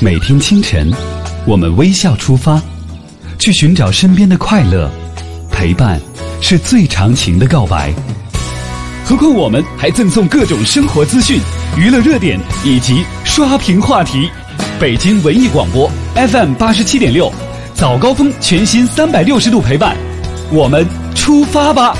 每天清晨，我们微笑出发，去寻找身边的快乐。陪伴是最长情的告白。何况我们还赠送各种生活资讯、娱乐热点以及刷屏话题。北京文艺广播 FM87.6，早高峰全新360度陪伴，我们出发吧！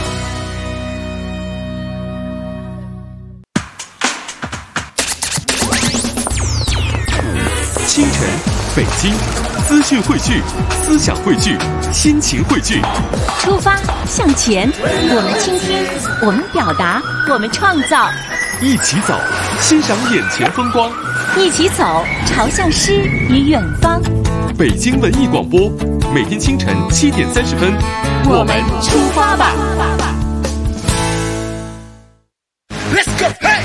清晨，北京，资讯汇聚，思想汇聚，心情汇聚。 出发向前，我们倾听，我们表达，我们创造。 一起走，欣赏眼前风光。 一起走，朝向诗与远方。 北京文艺广播，每天清晨7点30分， 我们出发吧。 Let's go, hey!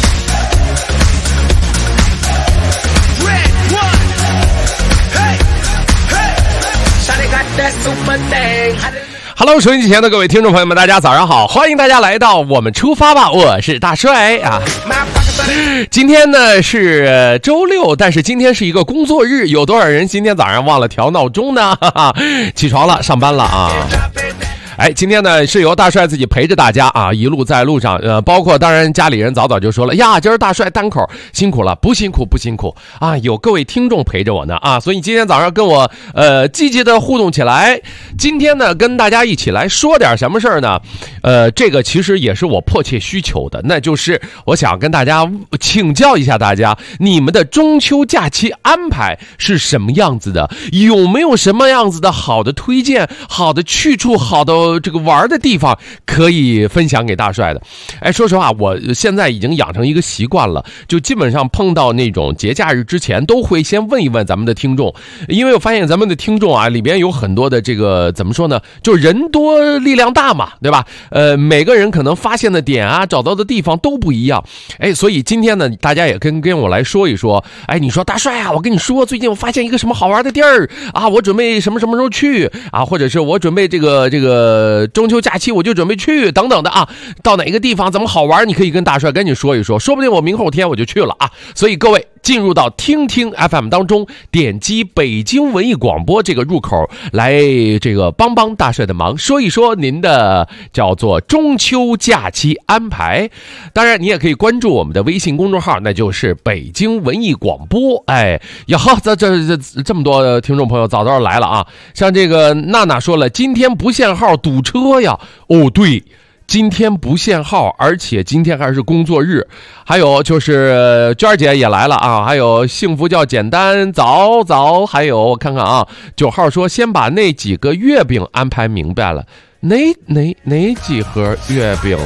Hello， 收音机前的各位听众朋友们，大家早上好，欢迎大家来到我们出发吧，我是大帅啊。今天呢是周六，但是今天是一个工作日，有多少人今天早上忘了调闹钟呢？起床了，上班了啊。今天呢是由大帅自己陪着大家啊，一路在路上，包括当然家里人早就说了呀，今儿大帅单口辛苦了，不辛苦啊，有各位听众陪着我呢啊，所以今天早上跟我积极的互动起来。今天呢跟大家一起来说点什么事儿呢？这个其实也是我迫切需求的，那就是我想跟大家请教一下大家，你们的中秋假期安排是什么样子的？有没有什么样子的好的推荐、好的去处、好的这个玩的地方可以分享给大帅的？说实话，我现在已经养成一个习惯了，就基本上碰到那种节假日之前都会先问一问咱们的听众，因为我发现咱们的听众啊里边有很多的这个怎么说呢，就人多力量大嘛，对吧？每个人可能发现的点啊，找到的地方都不一样。所以今天呢大家也跟我来说一说，你说大帅啊，我跟你说最近我发现一个什么好玩的地儿啊，我准备什么时候去啊，或者是我准备这个中秋假期我就准备去等等的啊，到哪个地方怎么好玩，你可以跟大帅赶紧说一说，说不定我明后天我就去了啊。所以各位进入到听听 FM 当中，点击北京文艺广播这个入口来这个帮大帅的忙，说一说您的叫做中秋假期安排。当然你也可以关注我们的微信公众号，那就是北京文艺广播。这么多听众朋友早来了啊，像这个娜娜说了，今天不限号堵车呀。对，今天不限号，而且今天还是工作日。还有就是娟儿姐也来了啊，还有幸福叫简单早，还有我看看啊，9号说先把那几个月饼安排明白了。哪几盒月饼？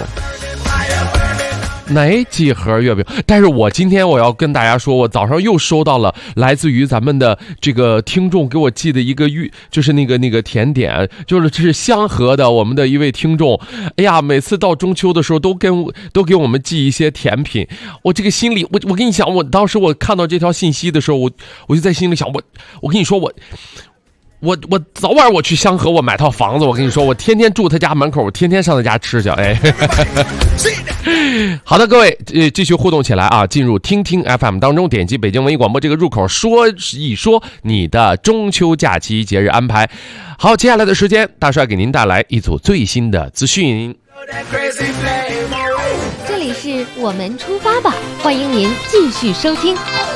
哪几盒月饼？但是我今天我要跟大家说，我早上又收到了来自于咱们的这个听众给我寄的一个就是那个甜点，就是这是香河的我们的一位听众。每次到中秋的时候都给我们寄一些甜品，我这个心里我跟你讲，我当时我看到这条信息的时候，我就在心里想，我跟你说我早晚我去香河，我买套房子，我跟你说，我天天住他家门口，我天天上他家吃去。好的，各位继续互动起来啊！进入听听 FM 当中，点击北京文艺广播这个入口，说一说你的中秋假期节日安排。好，接下来的时间，大帅给您带来一组最新的资讯。 这里是我们出发吧，欢迎您继续收听。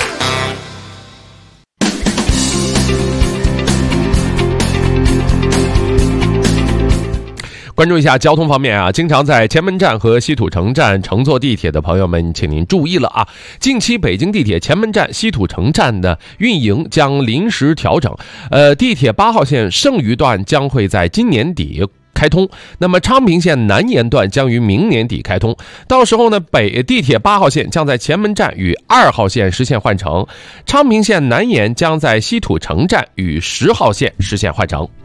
关注一下交通方面啊，经常在前门站和西土城站乘坐地铁的朋友们，请您注意了啊！近期北京地铁前门站、西土城站的运营将临时调整，地铁8号线剩余段将会在今年底开通，那么昌平线南延段将于明年底开通。到时候呢，地铁8号线将在前门站与2号线实现换乘，昌平线南延将在西土城站与10号线实现换乘。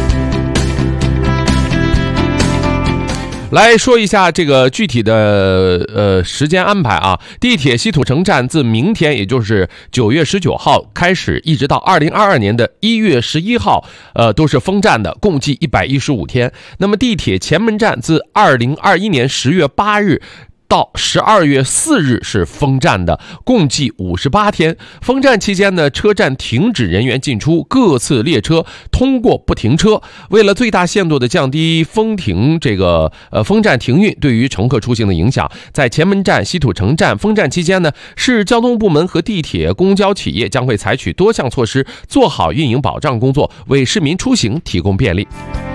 来说一下这个具体的时间安排啊。地铁西土城站自明天，也就是9月19号开始，一直到2022年的1月11号，都是封站的，共计115天。那么地铁前门站自2021年10月8日到12月4日是封站的，共计58天。封站期间呢，车站停止人员进出，各次列车通过不停车。为了最大限度的降低封站停运对于乘客出行的影响，在前门站、西土城站封站期间呢，市交通部门和地铁、公交企业将会采取多项措施，做好运营保障工作，为市民出行提供便利。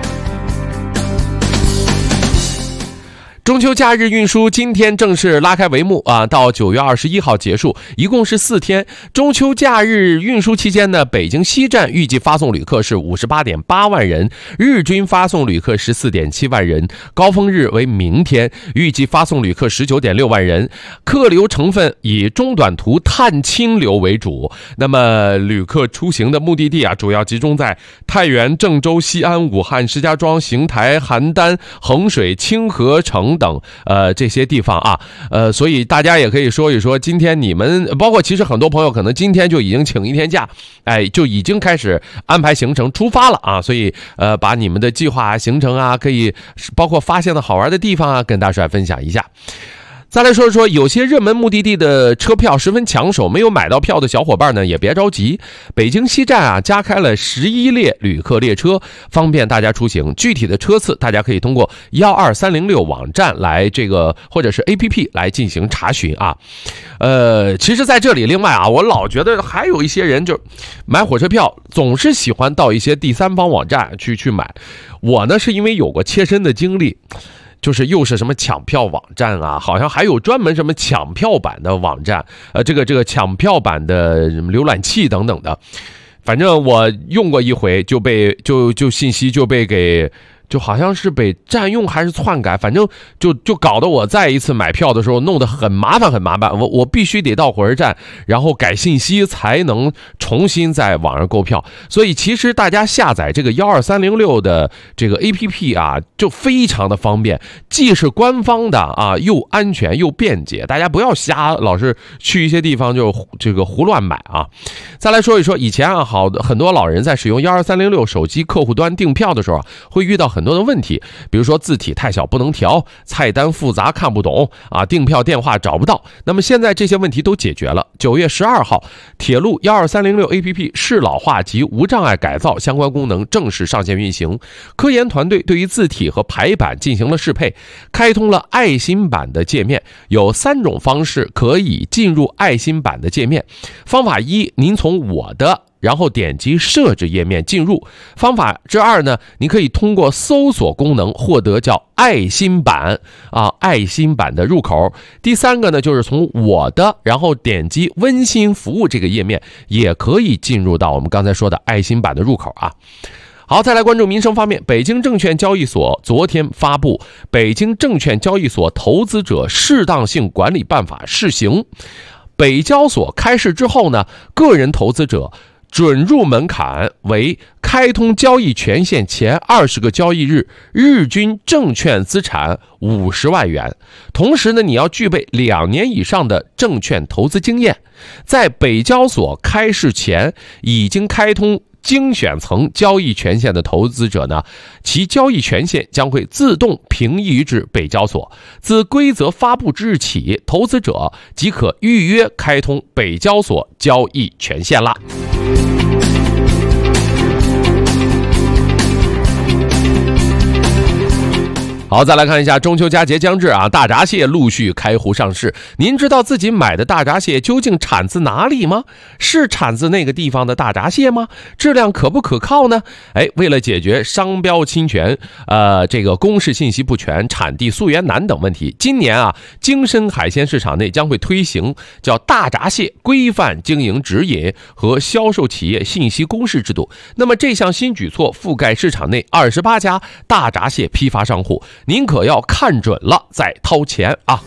中秋假日运输今天正式拉开帷幕啊，到9月21号结束，一共是4天。中秋假日运输期间呢，北京西站预计发送旅客是 58.8 万人，日均发送旅客 14.7 万人，高峰日为明天，预计发送旅客 19.6 万人。客流成分以中短途探亲流为主，那么旅客出行的目的地啊，主要集中在太原、郑州、西安、武汉、石家庄、邢台、邯郸、衡水、清河城等这些地方啊，所以大家也可以说一说，今天你们包括其实很多朋友可能今天就已经请一天假，就已经开始安排行程出发了啊，所以把你们的计划行程啊，可以包括发现的好玩的地方啊，跟大帅分享一下。再来说说有些热门目的地的车票十分抢手，没有买到票的小伙伴呢也别着急。北京西站啊加开了11列旅客列车，方便大家出行。具体的车次大家可以通过12306网站来或者是 APP 来进行查询啊。其实在这里另外啊，我老觉得还有一些人就买火车票总是喜欢到一些第三方网站去买。我呢是因为有过切身的经历，就是又是什么抢票网站啊，好像还有专门什么抢票版的网站，这个抢票版的浏览器等等的，反正我用过一回就被信息就被给。就好像是被占用还是篡改，反正就搞得我再一次买票的时候弄得很麻烦，我必须得到火车站，然后改信息才能重新在网上购票。所以其实大家下载这个12306的这个 APP 啊，就非常的方便，既是官方的啊，又安全又便捷，大家不要老是去一些地方就胡乱买啊。再来说一说以前啊，很多老人在使用12306手机客户端订票的时候会遇到很多的问题，比如说字体太小不能调，菜单复杂看不懂啊，订票电话找不到。那么现在这些问题都解决了。9月12号，铁路12306 APP 适老化及无障碍改造相关功能正式上线运行。科研团队对于字体和排版进行了适配，开通了爱心版的界面，有3种方式可以进入爱心版的界面。方法1，您从我的然后点击设置页面进入。方法之2呢，你可以通过搜索功能获得叫爱心版爱心版的入口。第3个呢，就是从我的然后点击温馨服务这个页面，也可以进入到我们刚才说的爱心版的入口啊。好，再来关注民生方面。北京证券交易所昨天发布《北京证券交易所投资者适当性管理办法》试行。北交所开市之后呢，个人投资者准入门槛为开通交易权限前20个交易日，日均证券资产50万元。同时呢，你要具备2年以上的证券投资经验。在北交所开市前已经开通精选层交易权限的投资者呢，其交易权限将会自动平移至北交所。自规则发布之日起，投资者即可预约开通北交所交易权限啦。好，再来看一下中秋佳节将至啊，大闸蟹陆续开湖上市。您知道自己买的大闸蟹究竟产自哪里吗？是产自那个地方的大闸蟹吗？质量可不可靠呢？为了解决商标侵权、公示信息不全、产地溯源难等问题，今年啊，京深海鲜市场内将会推行叫大闸蟹规范经营指引和销售企业信息公示制度。那么这项新举措覆盖市场内28家大闸蟹批发商户。您可要看准了再掏钱啊！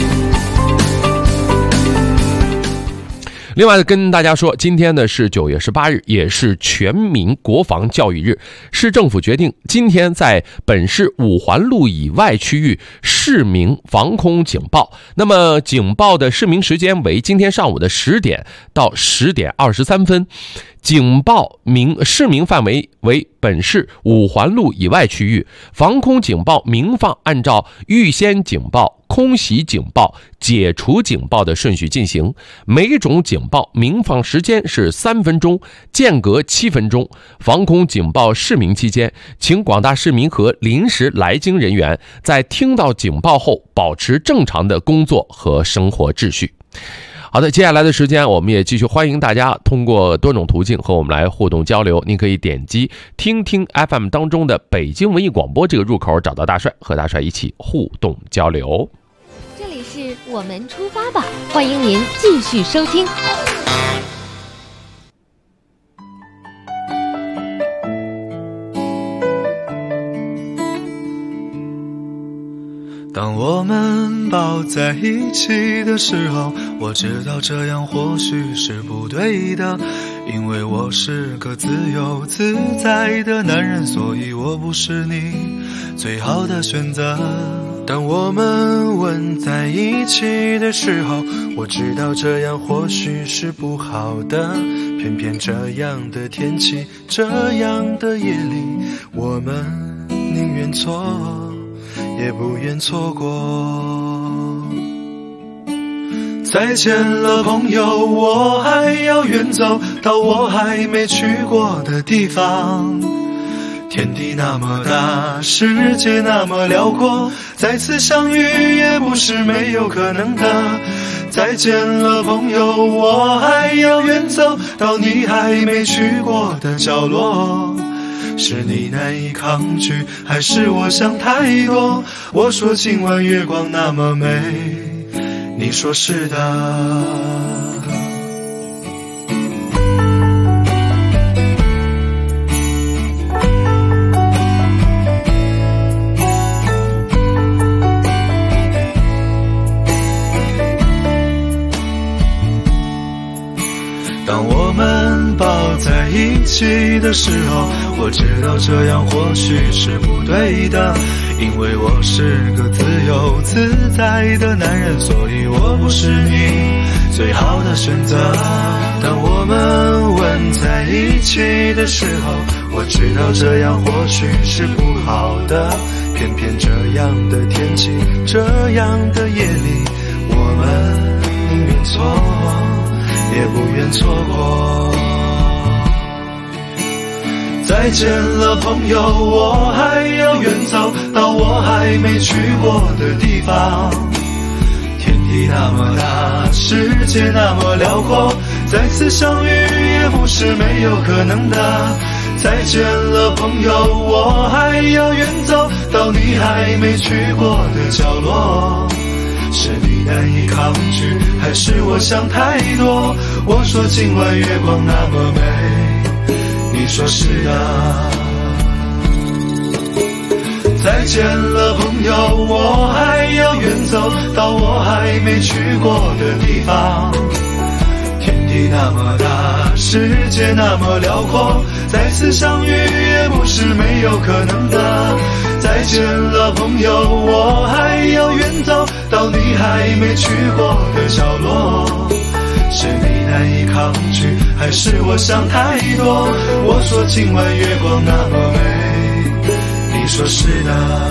另外跟大家说，今天呢是9月18日，也是全民国防教育日。市政府决定今天在本市5环路以外区域市民防空警报。那么警报的市民时间为今天上午的10点到10点23分。 警报市名范围为本市五环路以外区域，防空警报鸣放按照预先警报、空袭警报、解除警报的顺序进行，每种警报鸣放时间是3分钟，间隔7分钟。防空警报释鸣期间，请广大市民和临时来京人员在听到警报后保持正常的工作和生活秩序。好的，接下来的时间我们也继续欢迎大家通过多种途径和我们来互动交流。您可以点击听听 FM 当中的北京文艺广播这个入口，找到大帅，和大帅一起互动交流。 这里是我们出发吧，欢迎您继续收听。 当我们抱在一起的时候，我知道这样或许是不对的，因为我是个自由自在的男人，所以我不是你最好的选择。当我们吻在一起的时候，我知道这样或许是不好的，偏偏这样的天气，这样的夜里，我们宁愿错也不愿错过。再见了朋友，我还要远走到我还没去过的地方。天地那么大，世界那么辽阔，再次相遇也不是没有可能的。再见了朋友，我还要远走到你还没去过的角落。是你难以抗拒，还是我想太多？我说今晚月光那么美，你说是的。当我们抱在一起的时候，我知道这样或许是不对的，因为我是个自由自在的男人，所以我不是你最好的选择。当我们吻在一起的时候，我知道这样或许是不好的，偏偏这样的天气，这样的夜里，我们宁愿错也不愿错过。再见了朋友，我还要远走到我还没去过的地方。天地那么大，世界那么辽阔，再次相遇也不是没有可能的。再见了朋友，我还要远走到你还没去过的角落。是你难以抗拒，还是我想太多？我说今晚月光那么美，你说是的。再见了朋友，我还要远走到我还没去过的地方。天地那么大，世界那么辽阔，再次相遇也不是没有可能的。再见了朋友，我还要远走到你还没去过的角落。是你难以抗拒，还是我想太多？我说今晚月光那么美，你说是的。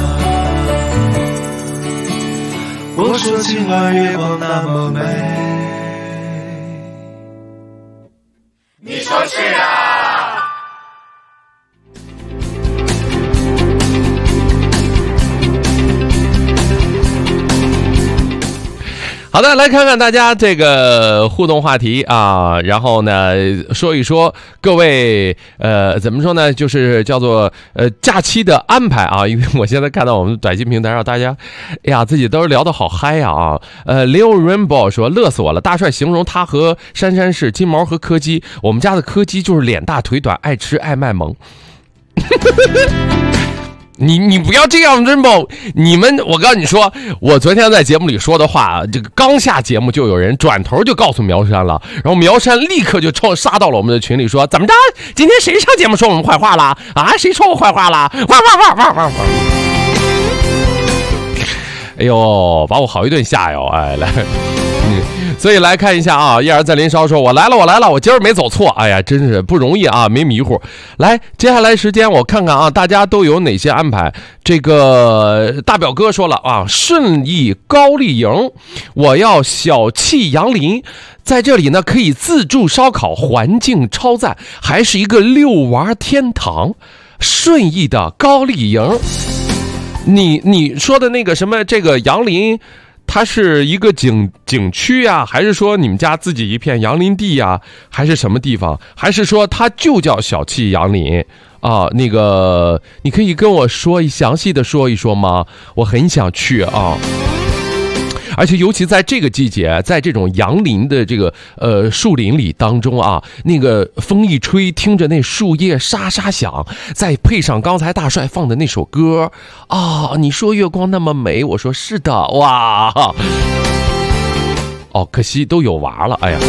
我说今晚月光那么美，你说是的。 好的，来看看大家这个互动话题啊，然后呢说一说各位怎么说呢，就是叫做假期的安排啊，因为我现在看到我们短信平台上大家哎呀自己都聊得好嗨啊。Leo Rainbow 说乐死我了，大帅形容他和珊珊是金毛和柯基，我们家的柯基就是脸大腿短，爱吃爱卖萌。你不要这样，Rainbow，你们，我告诉你说，我昨天在节目里说的话，这个刚下节目就有人转头就告诉苗山了，然后苗山立刻就杀到了我们的群里说，怎么着？今天谁上节目说我们坏话了啊？谁说我坏话了？哇！哎呦，把我好一顿吓哟！哎，来。 所以来看一下啊，燕儿在林梢说：“我来了，我今儿没走错。”哎呀，真是不容易啊，没迷糊。来，接下来时间我看看啊，大家都有哪些安排？这个大表哥说了啊，顺义高丽营，我要小气杨林，在这里呢可以自助烧烤，环境超赞，还是一个遛娃天堂。顺义的高丽营，你说的那个什么这个杨林。它是一个景区啊，还是说你们家自己一片杨林地啊，还是什么地方？还是说它就叫小气杨林啊？那个你可以跟我详细的说一说吗？我很想去啊。而且尤其在这个季节，在这种杨林的这个树林里当中啊，那个风一吹，听着那树叶沙沙响，再配上刚才大帅放的那首歌啊，你说月光那么美，我说是的，哇！哦，可惜都有娃了，哎呀。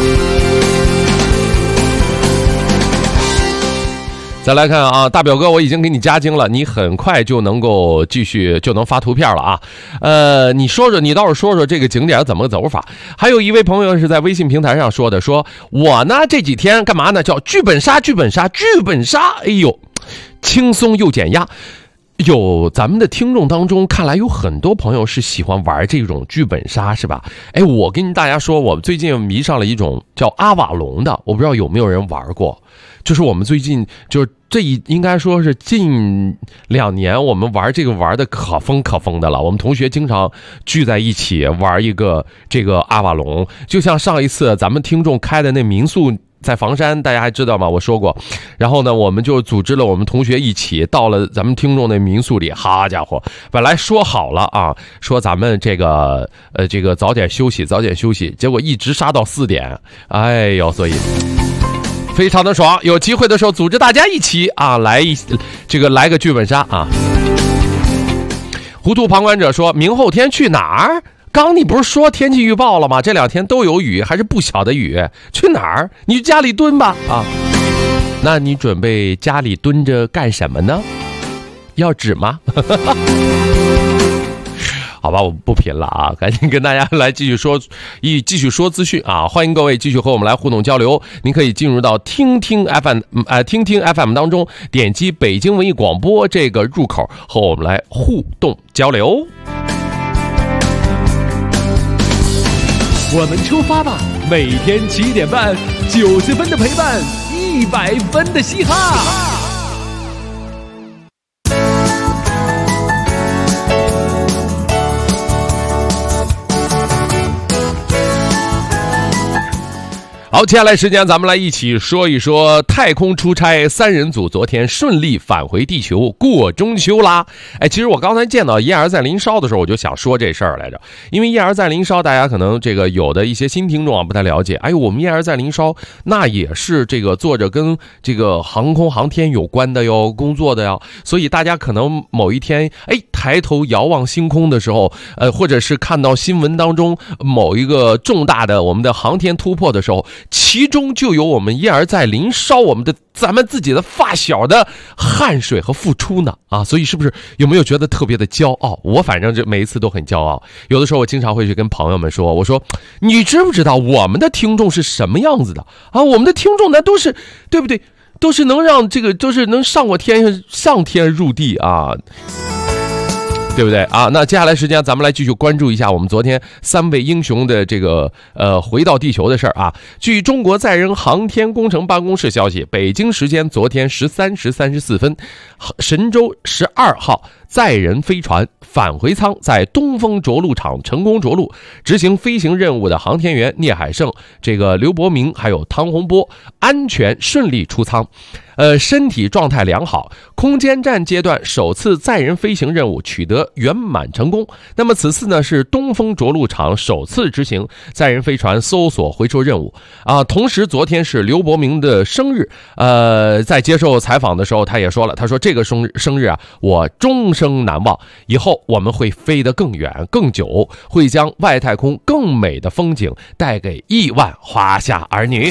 再来看啊，大表哥，我已经给你加精了，你很快就能够继续就能发图片了啊。你倒是说说这个景点怎么走法。还有一位朋友是在微信平台上说的，说我呢这几天干嘛呢？叫剧本杀，哎呦，轻松又减压。有咱们的听众当中，看来有很多朋友是喜欢玩这种剧本杀，是吧？哎，我跟大家说，我最近迷上了一种叫阿瓦隆的，我不知道有没有人玩过。就是我们最近应该说是近2年，我们玩这个玩的可疯的了。我们同学经常聚在一起玩一个这个阿瓦隆，就像上一次咱们听众开的那民宿。在房山，大家还知道吗？我说过，然后呢，我们就组织了我们同学一起到了咱们听众的民宿里。好家伙，本来说好了啊，说咱们这个早点休息，结果一直杀到4点。哎呦，所以非常的爽。有机会的时候，组织大家一起啊，来个剧本杀啊。糊涂旁观者说：“明后天去哪儿？”刚你不是说天气预报了吗？这2天都有雨，还是不小的雨。去哪儿？你去家里蹲吧啊！那你准备家里蹲着干什么呢？要纸吗？好吧，我不评了啊，赶紧跟大家来继续说资讯啊！欢迎各位继续和我们来互动交流。您可以进入到听听 FM 当中，点击北京文艺广播这个入口，和我们来互动交流。 我们出发吧！每天7点半，90分的陪伴，100分的嘻哈。好，接下来时间咱们来一起说一说太空出差3人组昨天顺利返回地球过中秋啦。哎，其实我刚才见到燕儿在林梢的时候，我就想说这事儿来着。因为燕儿在林梢，大家可能这个有的一些新听众啊不太了解。哎呦，我们燕儿在林梢那也是这个做着跟这个航空航天有关的哟，工作的哟。所以大家可能某一天抬头遥望星空的时候，或者是看到新闻当中某一个重大的我们的航天突破的时候，其中就有我们燕儿在林梢咱们自己的发小的汗水和付出呢啊！所以是不是有没有觉得特别的骄傲？我反正每一次都很骄傲。有的时候我经常会去跟朋友们说，我说你知不知道我们的听众是什么样子的啊？我们的听众呢都是对不对？都是能让这个都是能上天入地啊！对不对啊？那接下来时间咱们来继续关注一下我们昨天3位英雄的这个回到地球的事儿啊。据中国载人航天工程办公室消息，北京时间昨天13时34分，神舟12号载人飞船返回舱在东风着陆场成功着陆，执行飞行任务的航天员聂海胜、刘伯明还有汤洪波安全顺利出舱。身体状态良好，空间站阶段首次载人飞行任务取得圆满成功。那么此次呢是东风着陆场首次执行载人飞船搜索回收任务啊。同时昨天是刘伯明的生日，在接受采访的时候他也说了，他说这个生日啊我终生难忘，以后我们会飞得更远更久，会将外太空更美的风景带给亿万华夏儿女。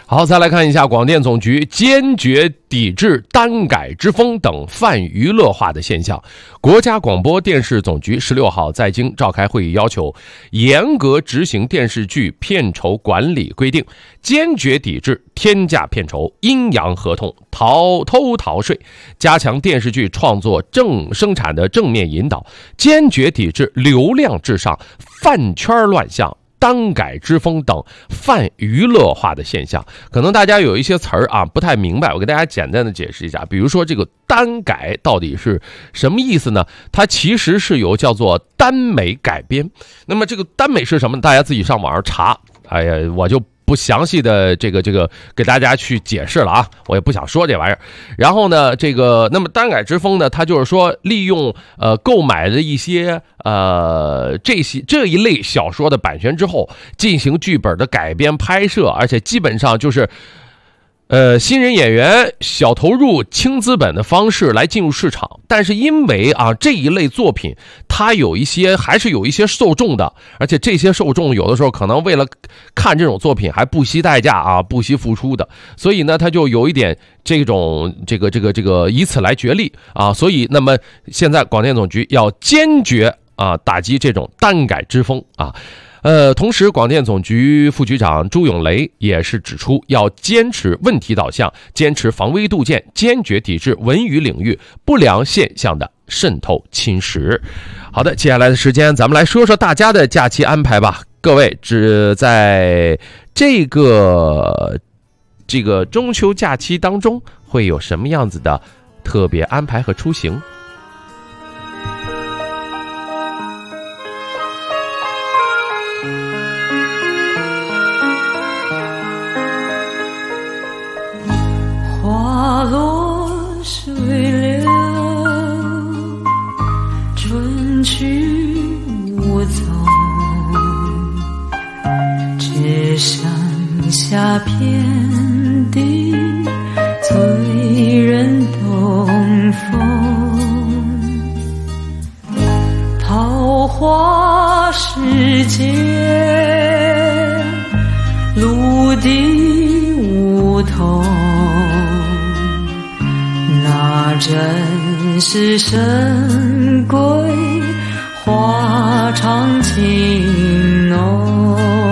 好，再来看一下广电总局坚决抵制耽改之风等泛娱乐化的现象。国家广播电视总局16号在京召开会议，要求严格执行电视剧片酬管理规定，坚决抵制天价片酬、阴阳合同、偷逃税，加强电视剧创作生产的正面引导，坚决抵制流量至上、饭圈乱象、耽改之风等泛娱乐化的现象。可能大家有一些词儿啊不太明白，我给大家简单的解释一下。比如说这个耽改到底是什么意思呢？它其实是有叫做耽美改编。那么这个耽美是什么？大家自己上网上查。哎呀，我就不详细的这个给大家去解释了啊，我也不想说这玩意儿。然后呢，那么耽改之风呢，它就是说利用购买的一些这一类小说的版权之后，进行剧本的改编拍摄，而且基本上就是新人演员小投入轻资本的方式来进入市场。但是因为这一类作品它还是有一些受众的，而且这些受众有的时候可能为了看这种作品还不惜代价不惜付出的，所以呢它就有一点这种以此来角力所以那么现在广电总局要坚决打击这种耽改之风同时广电总局副局长朱永雷也是指出，要坚持问题导向，坚持防微杜渐，坚决抵制文娱领域不良现象的渗透侵蚀。好的，接下来的时间咱们来说说大家的假期安排吧。各位只在这个中秋假期当中会有什么样子的特别安排和出行？ 花落水流，春去无踪，只剩下遍地醉人东风。桃花世界，陆地梧桐，那真是神归花常情浓。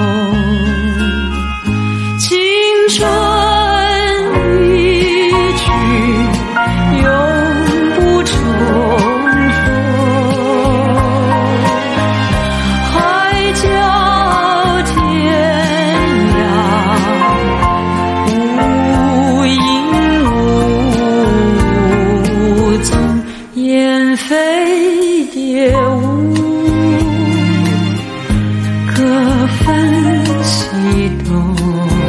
青春一去永不重逢，海角天涯无影无踪，雁飞蝶舞各分西东，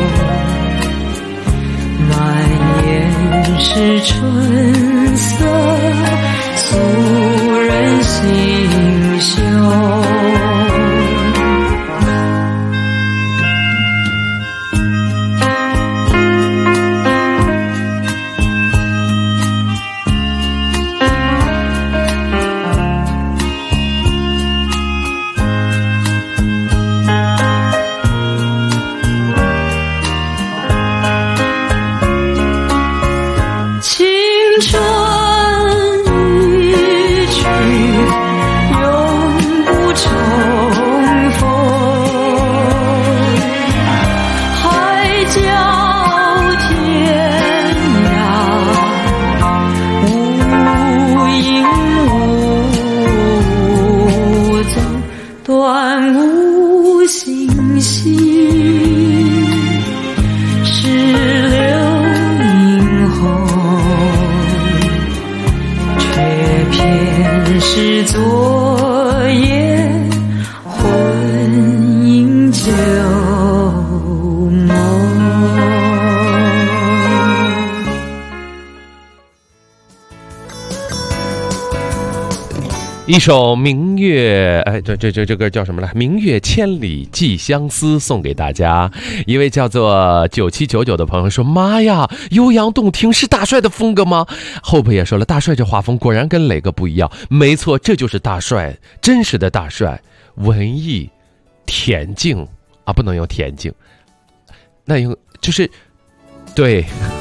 满眼是春色，诉人心胸。是昨夜魂萦旧梦。 一首明月，这歌叫什么来？明月千里寄相思，送给大家。一位叫做9799的朋友说：“妈呀，悠扬动听是大帅的风格吗？” Hope 也说了，大帅这画风果然跟磊哥不一样。没错，这就是大帅，真实的大帅，文艺恬静啊，不能用恬静，那用就是对。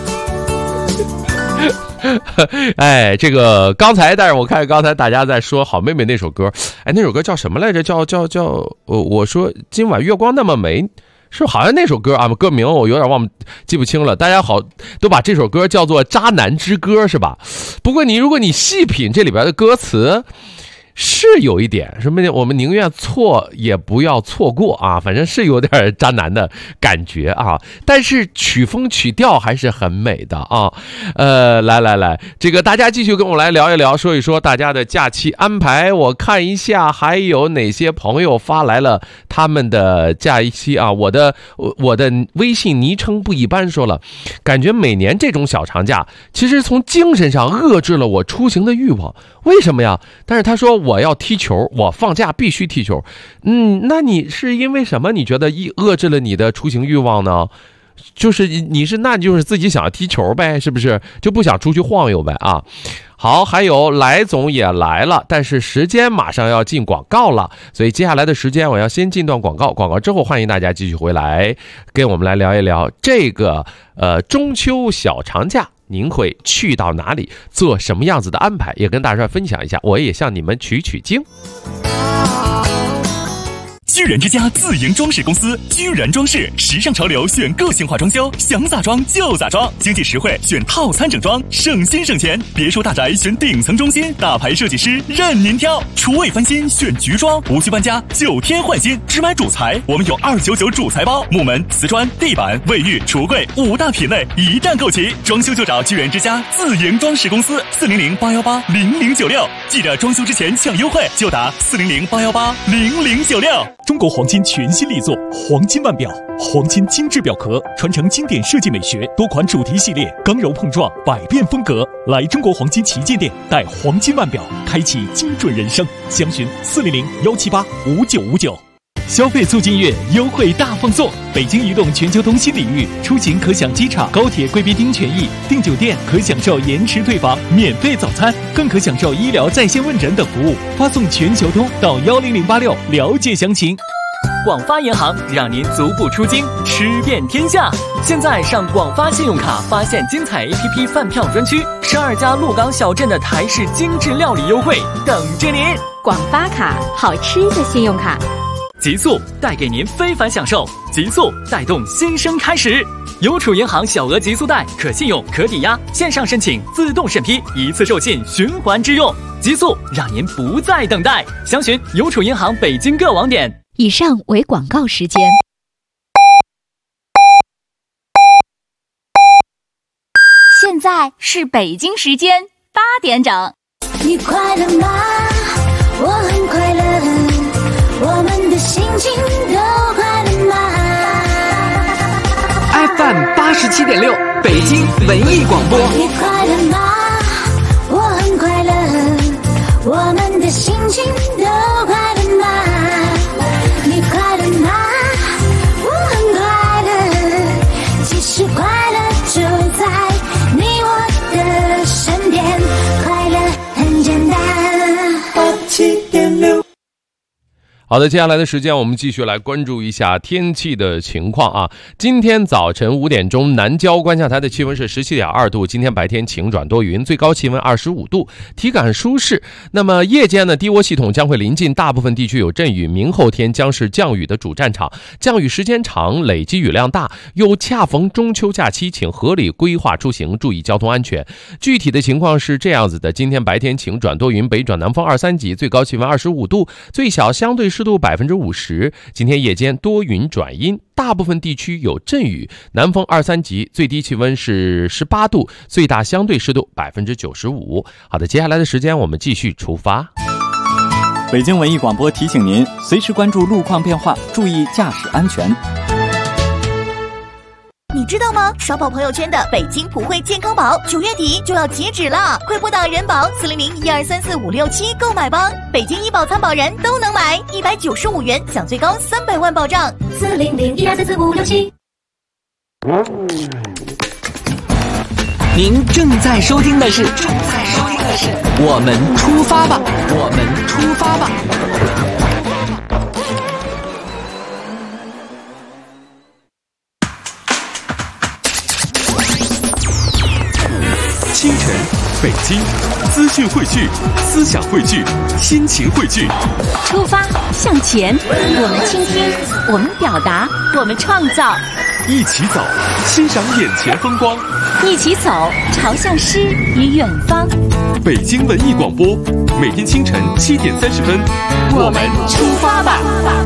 哎，这个刚才，但是我看刚才大家在说好妹妹那首歌，哎，那首歌叫什么来着？叫我说今晚月光那么美，是好像那首歌啊，歌名我有点记不清了。大家好，都把这首歌叫做《渣男之歌》是吧？不过如果你细品这里边的歌词，是有一点什么？我们宁愿错也不要错过啊，反正是有点渣男的感觉啊。但是曲风曲调还是很美的啊。来，这个大家继续跟我来聊一聊，说一说大家的假期安排。我看一下还有哪些朋友发来了他们的假期啊。我的微信昵称不一般说了，感觉每年这种小长假，其实从精神上遏制了我出行的欲望。为什么呀？但是他说我要踢球，我放假必须踢球。那你是因为什么？你觉得遏制了你的出行欲望呢？就是那就是自己想要踢球呗，是不是？就不想出去晃悠呗啊。好，还有来总也来了，但是时间马上要进广告了，所以接下来的时间我要先进段广告，广告之后欢迎大家继续回来跟我们来聊一聊这个中秋小长假。您会去到哪里，做什么样子的安排，也跟大家分享一下，我也向你们取经。 居然之家自营装饰公司，居然装饰，时尚潮流选个性化装修，想咋装就咋装，经济实惠选套餐整装，省心省钱。别墅大宅选顶层中心，大牌设计师任您挑。厨卫翻新选菊装，无需搬家，9天换新。只买主材，我们有299主材包，木门、瓷砖、地板、卫浴、橱柜5大品类一站购齐。装修就找居然之家自营装饰公司，400-818-0096。记得装修之前抢优惠，就打400-818-0096。 中国黄金全新力作黄金腕表，黄金精致表壳，传承经典设计美学，多款主题系列，刚柔碰撞，百变风格。来中国黄金旗舰店，带黄金腕表，开启精准人生。详询400-178-5959。消费促进月优惠大放送，北京移动全球通新领域，出行可享机场、高铁贵宾厅权益，订酒店可享受延迟退房、免费早餐，更可享受医疗在线问诊等服务。发送全球通到10086了解详情。 广发银行让您足不出京，吃遍天下。现在上广发信用卡发现精彩 APP 饭票专区，12家鹿港小镇的台式精致料理优惠等着您。 广发卡，好吃的信用卡。 极速带给您非凡享受，极速带动新生开始。邮储银行小额极速贷，可信用可抵押，线上申请自动审批，一次授信循环支用。极速让您不再等待，详询邮储银行北京各网点。 以上为广告时间。 现在是北京时间8点整。 你快乐吗？我很快乐，我们的心情都快乐吗？ FM 87.6北京文艺广播。 你快乐吗？我很快乐，我们的心情都快乐吗？你快乐吗？我很快乐，其实快乐就在你我的身边，快乐很简单。87.6。 好的，接下来的时间我们继续来关注一下天气的情况啊。今天早晨5点钟，南郊观象台的气温是17.2度，今天白天晴转多云，最高气温25度，体感舒适。那么夜间呢，低涡系统将会临近，大部分地区有阵雨，明后天将是降雨的主战场，降雨时间长，累积雨量大，又恰逢中秋假期，请合理规划出行，注意交通安全。具体的情况是这样子的，今天白天晴转多云，北转南风2、3级，最高气温25度，最小相对湿度50%。今天夜间多云转阴，大部分地区有阵雨，南风2、3级，最低气温是18度，最大相对湿度95%。好的，接下来的时间我们继续出发。 北京文艺广播提醒您，随时关注路况变化，注意驾驶安全。 你知道吗？刷爆朋友圈的北京普惠健康宝9月底就要截止了，快拨打人保400-1234-567购买吧。北京医保参保人都能买，195元享最高300万保障。 400-1234-567。 您正在收听的是我们出发吧，我们出发吧。 北京，资讯汇聚，思想汇聚，心情汇聚。 出发向前，我们倾听，我们表达，我们创造。 一起走，欣赏眼前风光。 一起走，朝向诗与远方。 北京文艺广播，每天清晨7点30分， 我们出发吧。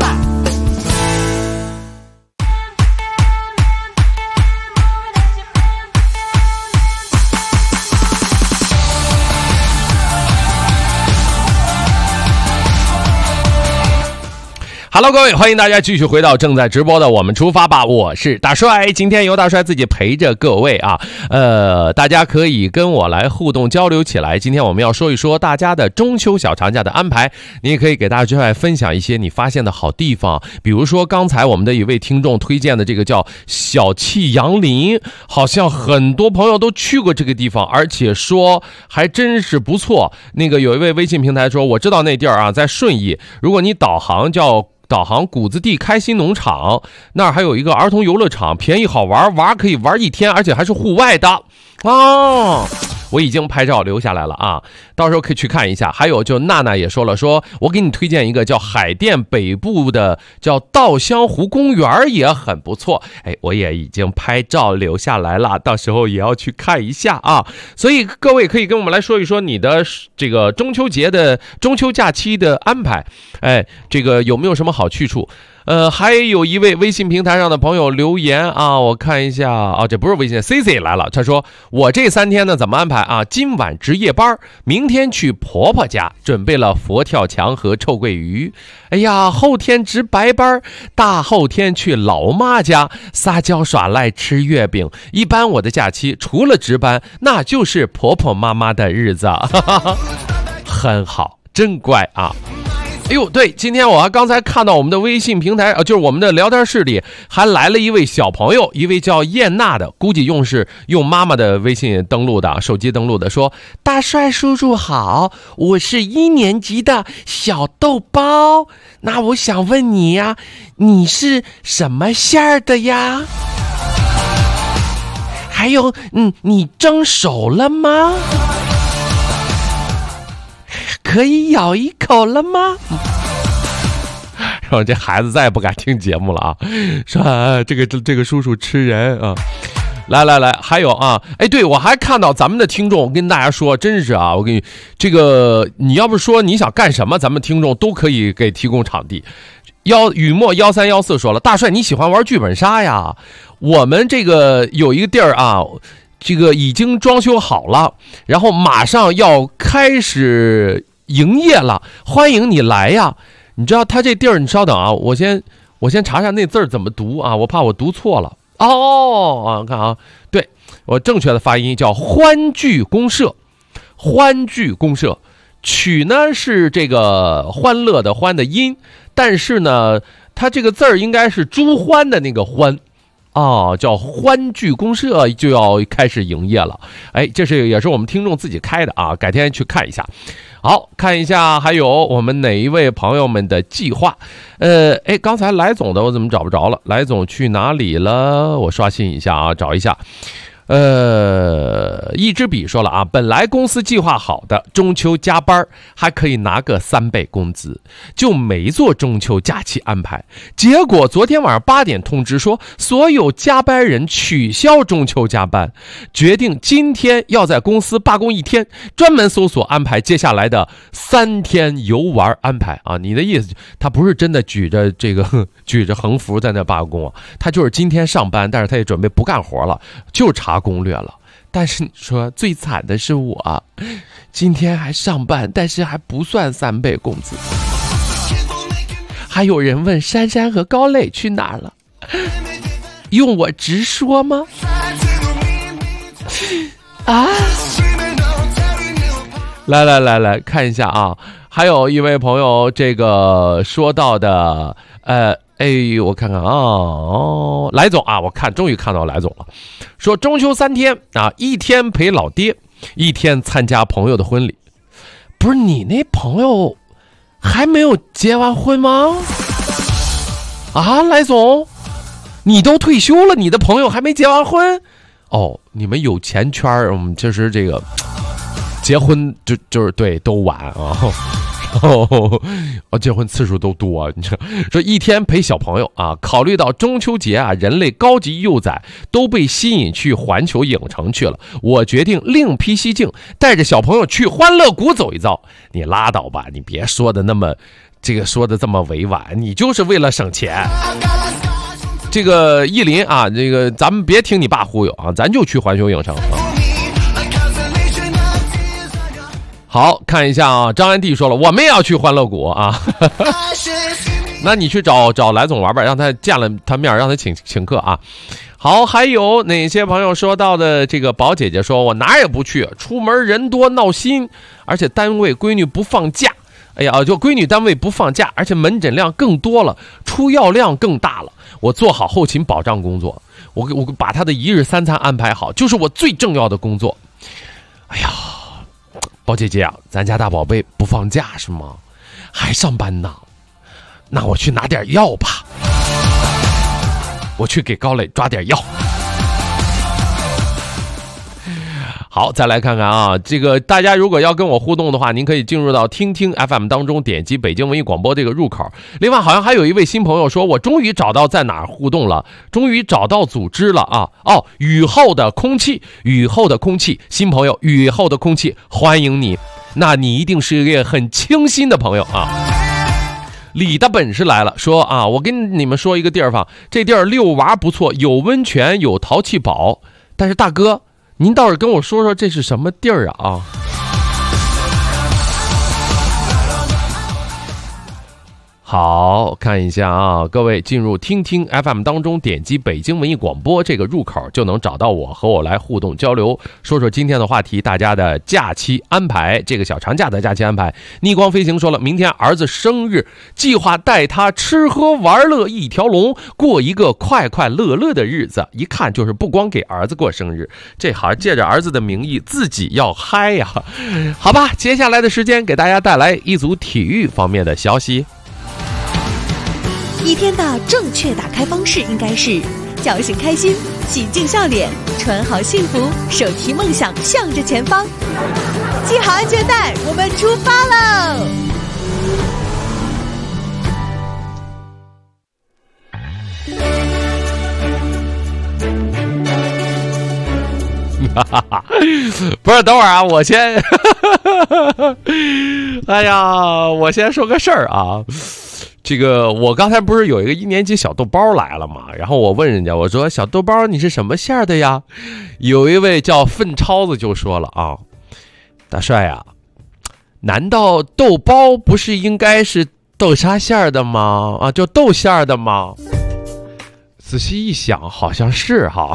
Hello， 各位，欢迎大家继续回到正在直播的我们出发吧，我是大帅。今天由大帅自己陪着各位啊，大家可以跟我来互动交流起来。今天我们要说一说大家的中秋小长假的安排，你也可以给大家分享一些你发现的好地方，比如说刚才我们的一位听众推荐的这个叫小气杨林，好像很多朋友都去过这个地方，而且说还真是不错。那个有一位微信平台说，我知道那地儿啊，在顺义，如果你导航谷子地开心农场那儿还有一个儿童游乐场，便宜好玩，可以玩一天，而且还是户外的哦。我已经拍照留下来了啊，到时候可以去看一下。还有就娜娜也说了，说我给你推荐一个叫海淀北部的叫稻香湖公园，也很不错。我也已经拍照留下来了，到时候也要去看一下啊。所以各位可以跟我们来说一说你的这个中秋假期的安排，这个有没有什么好去处？还有一位微信平台上的朋友留言啊，我看一下啊，这不是微信 CC 来了，他说我这3天呢怎么安排啊？今晚值夜班，明天去婆婆家准备了佛跳墙和臭鳜鱼，后天值白班，大后天去老妈家撒娇耍赖吃月饼。一般我的假期除了值班，那就是婆婆妈妈的日子。很好，真乖啊。对，今天我刚才看到我们的微信平台，就是我们的聊天室里还来了一位小朋友，一位叫燕娜的，估计用妈妈的微信登录的，手机登录的，说大帅叔叔好，我是1年级的小豆包，那我想问你呀，你是什么馅儿的呀？还有，你蒸熟了吗？可以咬一口了吗？然后这孩子再也不敢听节目了啊，说这个叔叔吃人啊。来，还有啊，对，我还看到咱们的听众，我跟大家说，真是啊，我给你这个，你要不说你想干什么，咱们听众都可以给提供场地。雨墨1314说了，大帅你喜欢玩剧本杀呀？我们这个有一个地儿啊，这个已经装修好了，然后马上要开始营业了，欢迎你来呀！你知道他这地儿，你稍等啊，我先查查那字怎么读啊，我怕我读错了。看啊，对，我正确的发音叫欢聚公社，欢聚公社，曲呢是这个欢乐的欢的音，但是呢，它这个字儿应该是朱欢的那个欢。叫欢聚公社就要开始营业了，这也是我们听众自己开的啊，改天去看一下。好，看一下还有我们哪一位朋友们的计划。刚才来总的我怎么找不着了？来总去哪里了？我刷新一下啊，找一下。一支笔说了啊，本来公司计划好的中秋加班还可以拿个3倍工资，就没做中秋假期安排。结果昨天晚上8点通知说，所有加班人取消中秋加班，决定今天要在公司罢工1天，专门搜索安排接下来的3天游玩安排啊。你的意思，他不是真的举着横幅在那罢工啊，他就是今天上班，但是他也准备不干活了，就查攻略了。但是你说最惨的是我，今天还上班，但是还不算3倍工资。还有人问珊珊和高磊去哪儿了，用我直说吗？啊！来看一下啊，还有一位朋友这个说到的，我看看啊，来总啊，我终于看到来总了，说中秋3天啊，1天陪老爹，1天参加朋友的婚礼。不是你那朋友还没有结完婚吗？啊，来总，你都退休了，你的朋友还没结完婚？你们有钱圈，我们就是这个结婚就是对都晚啊。然后结婚次数都多，你知道，说一天陪小朋友啊，考虑到中秋节啊，人类高级幼崽都被吸引去环球影城去了，我决定另辟蹊径，带着小朋友去欢乐谷走一遭。你拉倒吧，你别说的那么说的这么委婉，你就是为了省钱。这个意林啊，这个咱们别听你爸忽悠啊，咱就去环球影城啊。好，看一下啊，张安娣说了，我们也要去欢乐谷啊。那你去找来总玩吧，让他见了他面，让他请客啊。好，还有哪些朋友说到的？这个宝姐姐说，我哪儿也不去，出门人多闹心，而且单位闺女不放假。哎呀，就闺女单位不放假，而且门诊量更多了，出药量更大了。我做好后勤保障工作，我把她的1日3餐安排好，就是我最重要的工作。哎呀。宝姐姐啊，咱家大宝贝不放假是吗？还上班呢？那我去拿点药吧。我去给高磊抓点药。好，再来看看啊，这个大家如果要跟我互动的话，您可以进入到听听 FM 当中，点击北京文艺广播这个入口。另外，好像还有一位新朋友说，我终于找到在哪儿互动了，终于找到组织了啊！哦，雨后的空气，新朋友，雨后的空气，欢迎你。那你一定是一个很清新的朋友啊。李的本事来了，说啊，我跟你们说一个地方，这地儿遛娃不错，有温泉，有淘气堡，但是大哥。您倒是跟我说说这是什么地儿啊？好，看一下啊，各位进入听听 FM 当中，点击北京文艺广播这个入口，就能找到我，和我来互动交流，说说今天的话题，大家的假期安排，这个小长假的假期安排。逆光飞行说了，明天儿子生日，计划带他吃喝玩乐一条龙，过一个快快乐乐的日子。一看就是不光给儿子过生日，这好像借着儿子的名义自己要嗨呀。好吧，接下来的时间给大家带来一组体育方面的消息。 一天的正确打开方式应该是叫醒开心，洗净笑脸，穿好幸福，手提梦想向着前方，系好安全带，我们出发喽！ 不是，等会儿啊，我先哎呀，我先说个事儿啊。这个我刚才不是有一个1年级小豆包来了嘛，然后我问人家，我说小豆包你是什么馅的呀？有一位叫粪超子就说了啊，大帅啊，难道豆包不是应该是豆沙馅的吗？啊，就豆馅的吗？仔细一想，好像是哈。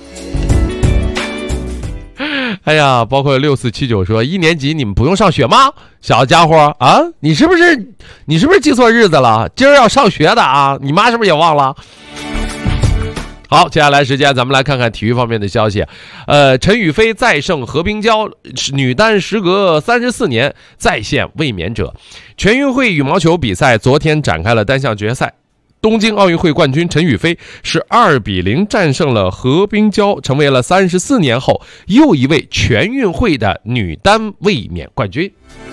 哎呀，包括6479说1年级你们不用上学吗？小家伙啊，你是不是记错日子了？今儿要上学的啊，你妈是不是也忘了？好，接下来时间咱们来看看体育方面的消息。陈雨菲再胜何冰娇，女单时隔34年再现卫冕者。全运会羽毛球比赛昨天展开了单项决赛。东京奥运会冠军陈雨菲是2-0战胜了何冰娇，成为了34年后又一位全运会的女单卫冕冠军。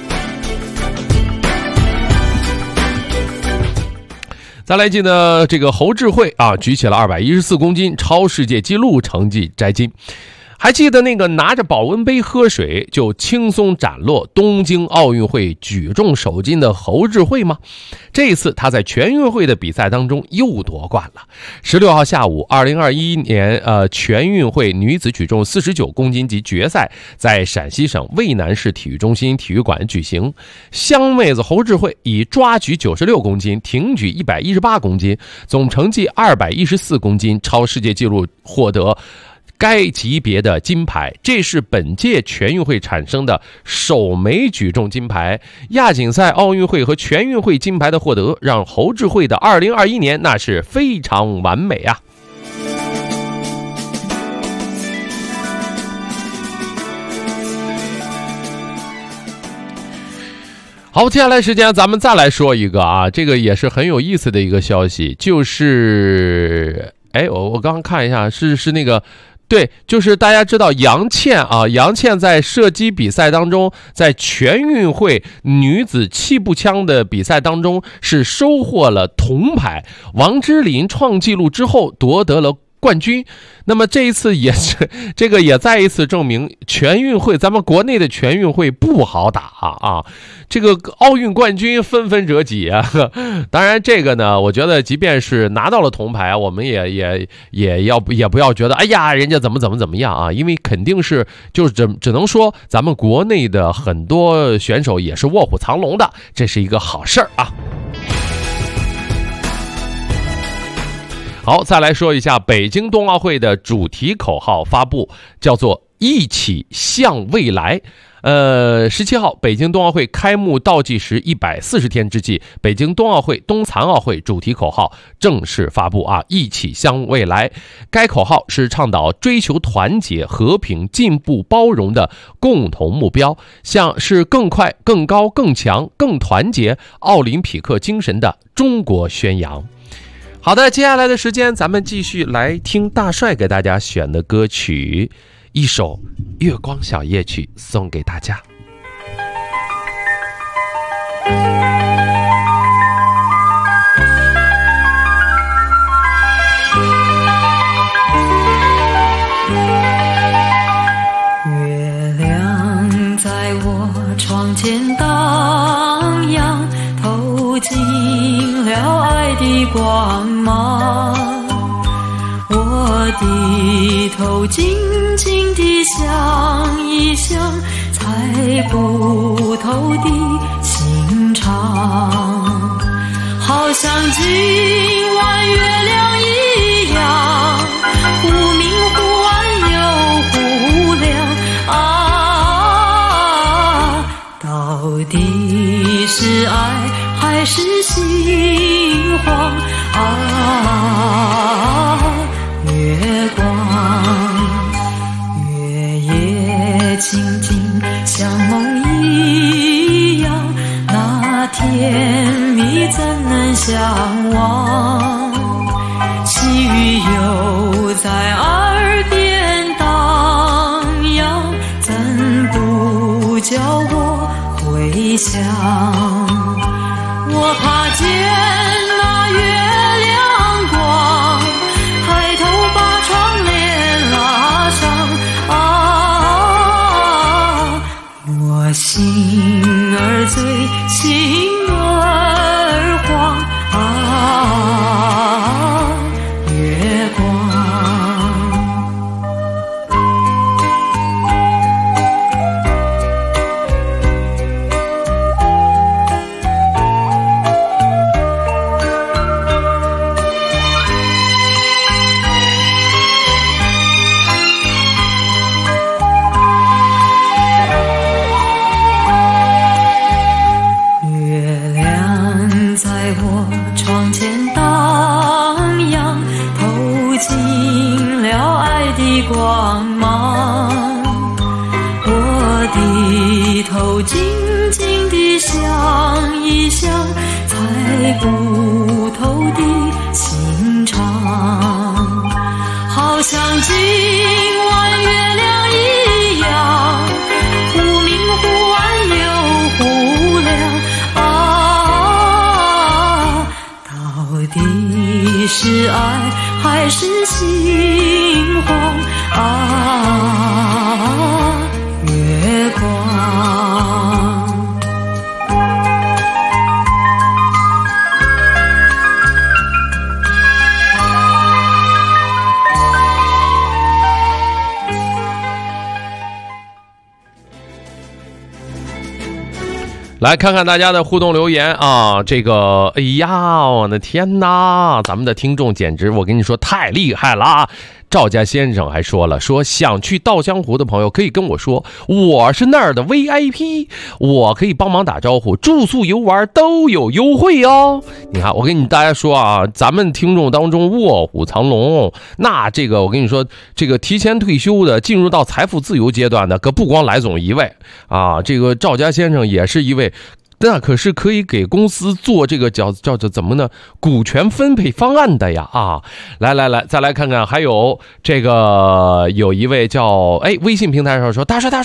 再来记得这个侯智慧啊，举起了214公斤，超世界纪录成绩摘金。还记得那个拿着保温杯喝水就轻松斩落东京奥运会举重首金的侯智慧吗？这一次他在全运会的比赛当中又夺冠了。16号下午，2021年全运会女子举重49公斤级决赛在陕西省渭南市体育中心体育馆举行。湘妹子侯智慧以抓举96公斤、挺举118公斤，总成绩214公斤，超世界纪录获得该级别的金牌，这是本届全运会产生的首枚举重金牌。亚锦赛、奥运会和全运会金牌的获得，让侯智慧的2021年那是非常完美啊！好，接下来时间咱们再来说一个啊，这个也是很有意思的一个消息，就是我刚刚看一下，是那个对，就是大家知道杨倩啊，杨倩在射击比赛当中，在全运会女子气步枪的比赛当中是收获了铜牌，王之琳创纪录之后夺得了冠军。那么这一次也是这个也再一次证明全运会，咱们国内的全运会不好打啊，这个奥运冠军纷纷折戟啊。当然这个呢，我觉得即便是拿到了铜牌，我们也不要觉得哎呀人家怎么样啊，因为肯定是就是只能说咱们国内的很多选手也是卧虎藏龙的，这是一个好事儿啊。好，再来说一下北京冬奥会的主题口号发布，叫做一起向未来。17号北京冬奥会开幕倒计时140天之际，北京冬奥会冬残奥会主题口号正式发布啊，一起向未来。该口号是倡导追求团结、和平、进步、包容的共同目标，是更快、更高、更强、更团结奥林匹克精神的中国宣扬。好的，接下来的时间咱们继续来听大帅给大家选的歌曲，一首《月光小夜曲》送给大家。 月亮在我窗前荡漾，透进了爱的光芒，我低头静静地想一想，猜不透的心肠，好像今晚月亮一样，忽明忽暗又忽亮啊，到底是爱还是心慌啊？月光，月夜静静像梦一样，那甜蜜怎能相忘？细雨又在耳边荡漾，怎不叫我回想？我怕见那月亮光，抬头把窗帘拉上啊，我心儿醉，心儿慌啊，月光。光芒，我低头静静地想一想，猜不透的心肠，好像今晚月亮一样，忽明忽暗又忽亮啊，到底是爱还是心慌啊，月光。 来看看大家的互动留言啊，这个哎呀我的天哪，咱们的听众简直我跟你说太厉害了。赵家先生还说了，说想去稻香湖的朋友可以跟我说，我是那儿的 VIP， 我可以帮忙打招呼，住宿游玩都有优惠哦。你看我跟大家说啊，咱们听众当中卧虎藏龙，那这个我跟你说，这个提前退休的进入到财富自由阶段的可不光来总一位啊，这个赵家先生也是一位那可是可以给公司做这个叫怎么呢？股权分配方案的呀啊！来，再来看看，还有这个有一位叫微信平台上说，大帅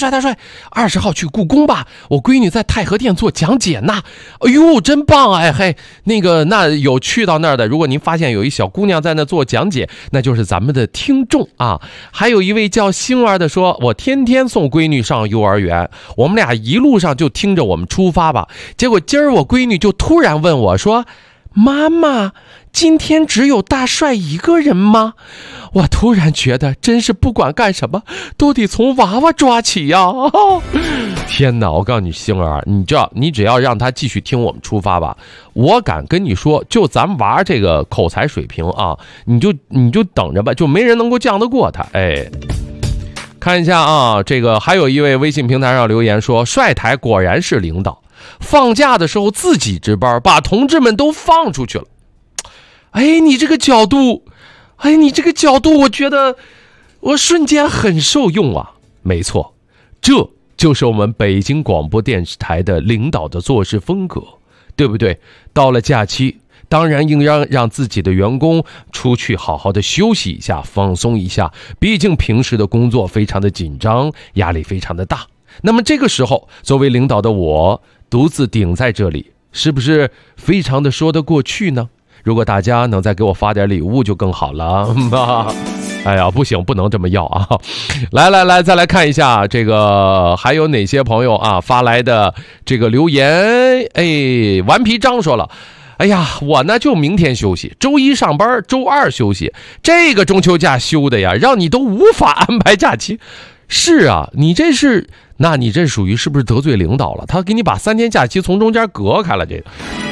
，20号去故宫吧，我闺女在太和殿做讲解呢。哎呦，真棒哎嘿！那有去到那儿的，如果您发现有一小姑娘在那做讲解，那就是咱们的听众啊。还有一位叫星儿的说，我天天送闺女上幼儿园，我们俩一路上就听着我们出发吧。结果今儿我闺女就突然问我说，妈妈，今天只有大帅一个人吗？我突然觉得真是不管干什么都得从娃娃抓起呀！天哪，我告诉你星儿，你只要让他继续听我们出发吧，我敢跟你说，就咱们娃这个口才水平啊，你就等着吧，就没人能够降得过他。看一下啊，这个还有一位微信平台上留言说，帅台果然是领导，放假的时候自己值班，把同志们都放出去了。你这个角度，我觉得我瞬间很受用啊。没错，这就是我们北京广播电视台的领导的做事风格，对不对？到了假期，当然应让自己的员工出去好好的休息一下，放松一下，毕竟平时的工作非常的紧张，压力非常的大。那么这个时候，作为领导的我独自顶在这里，是不是非常的说得过去呢？如果大家能再给我发点礼物就更好了。哎呀，不行，不能这么要啊！来，再来看一下这个还有哪些朋友啊发来的这个留言。顽皮张说了，哎呀，我呢就明天休息，周一上班，周二休息，这个中秋假休的呀，让你都无法安排假期。是啊，你这属于是不是得罪领导了？他给你把3天假期从中间隔开了这个。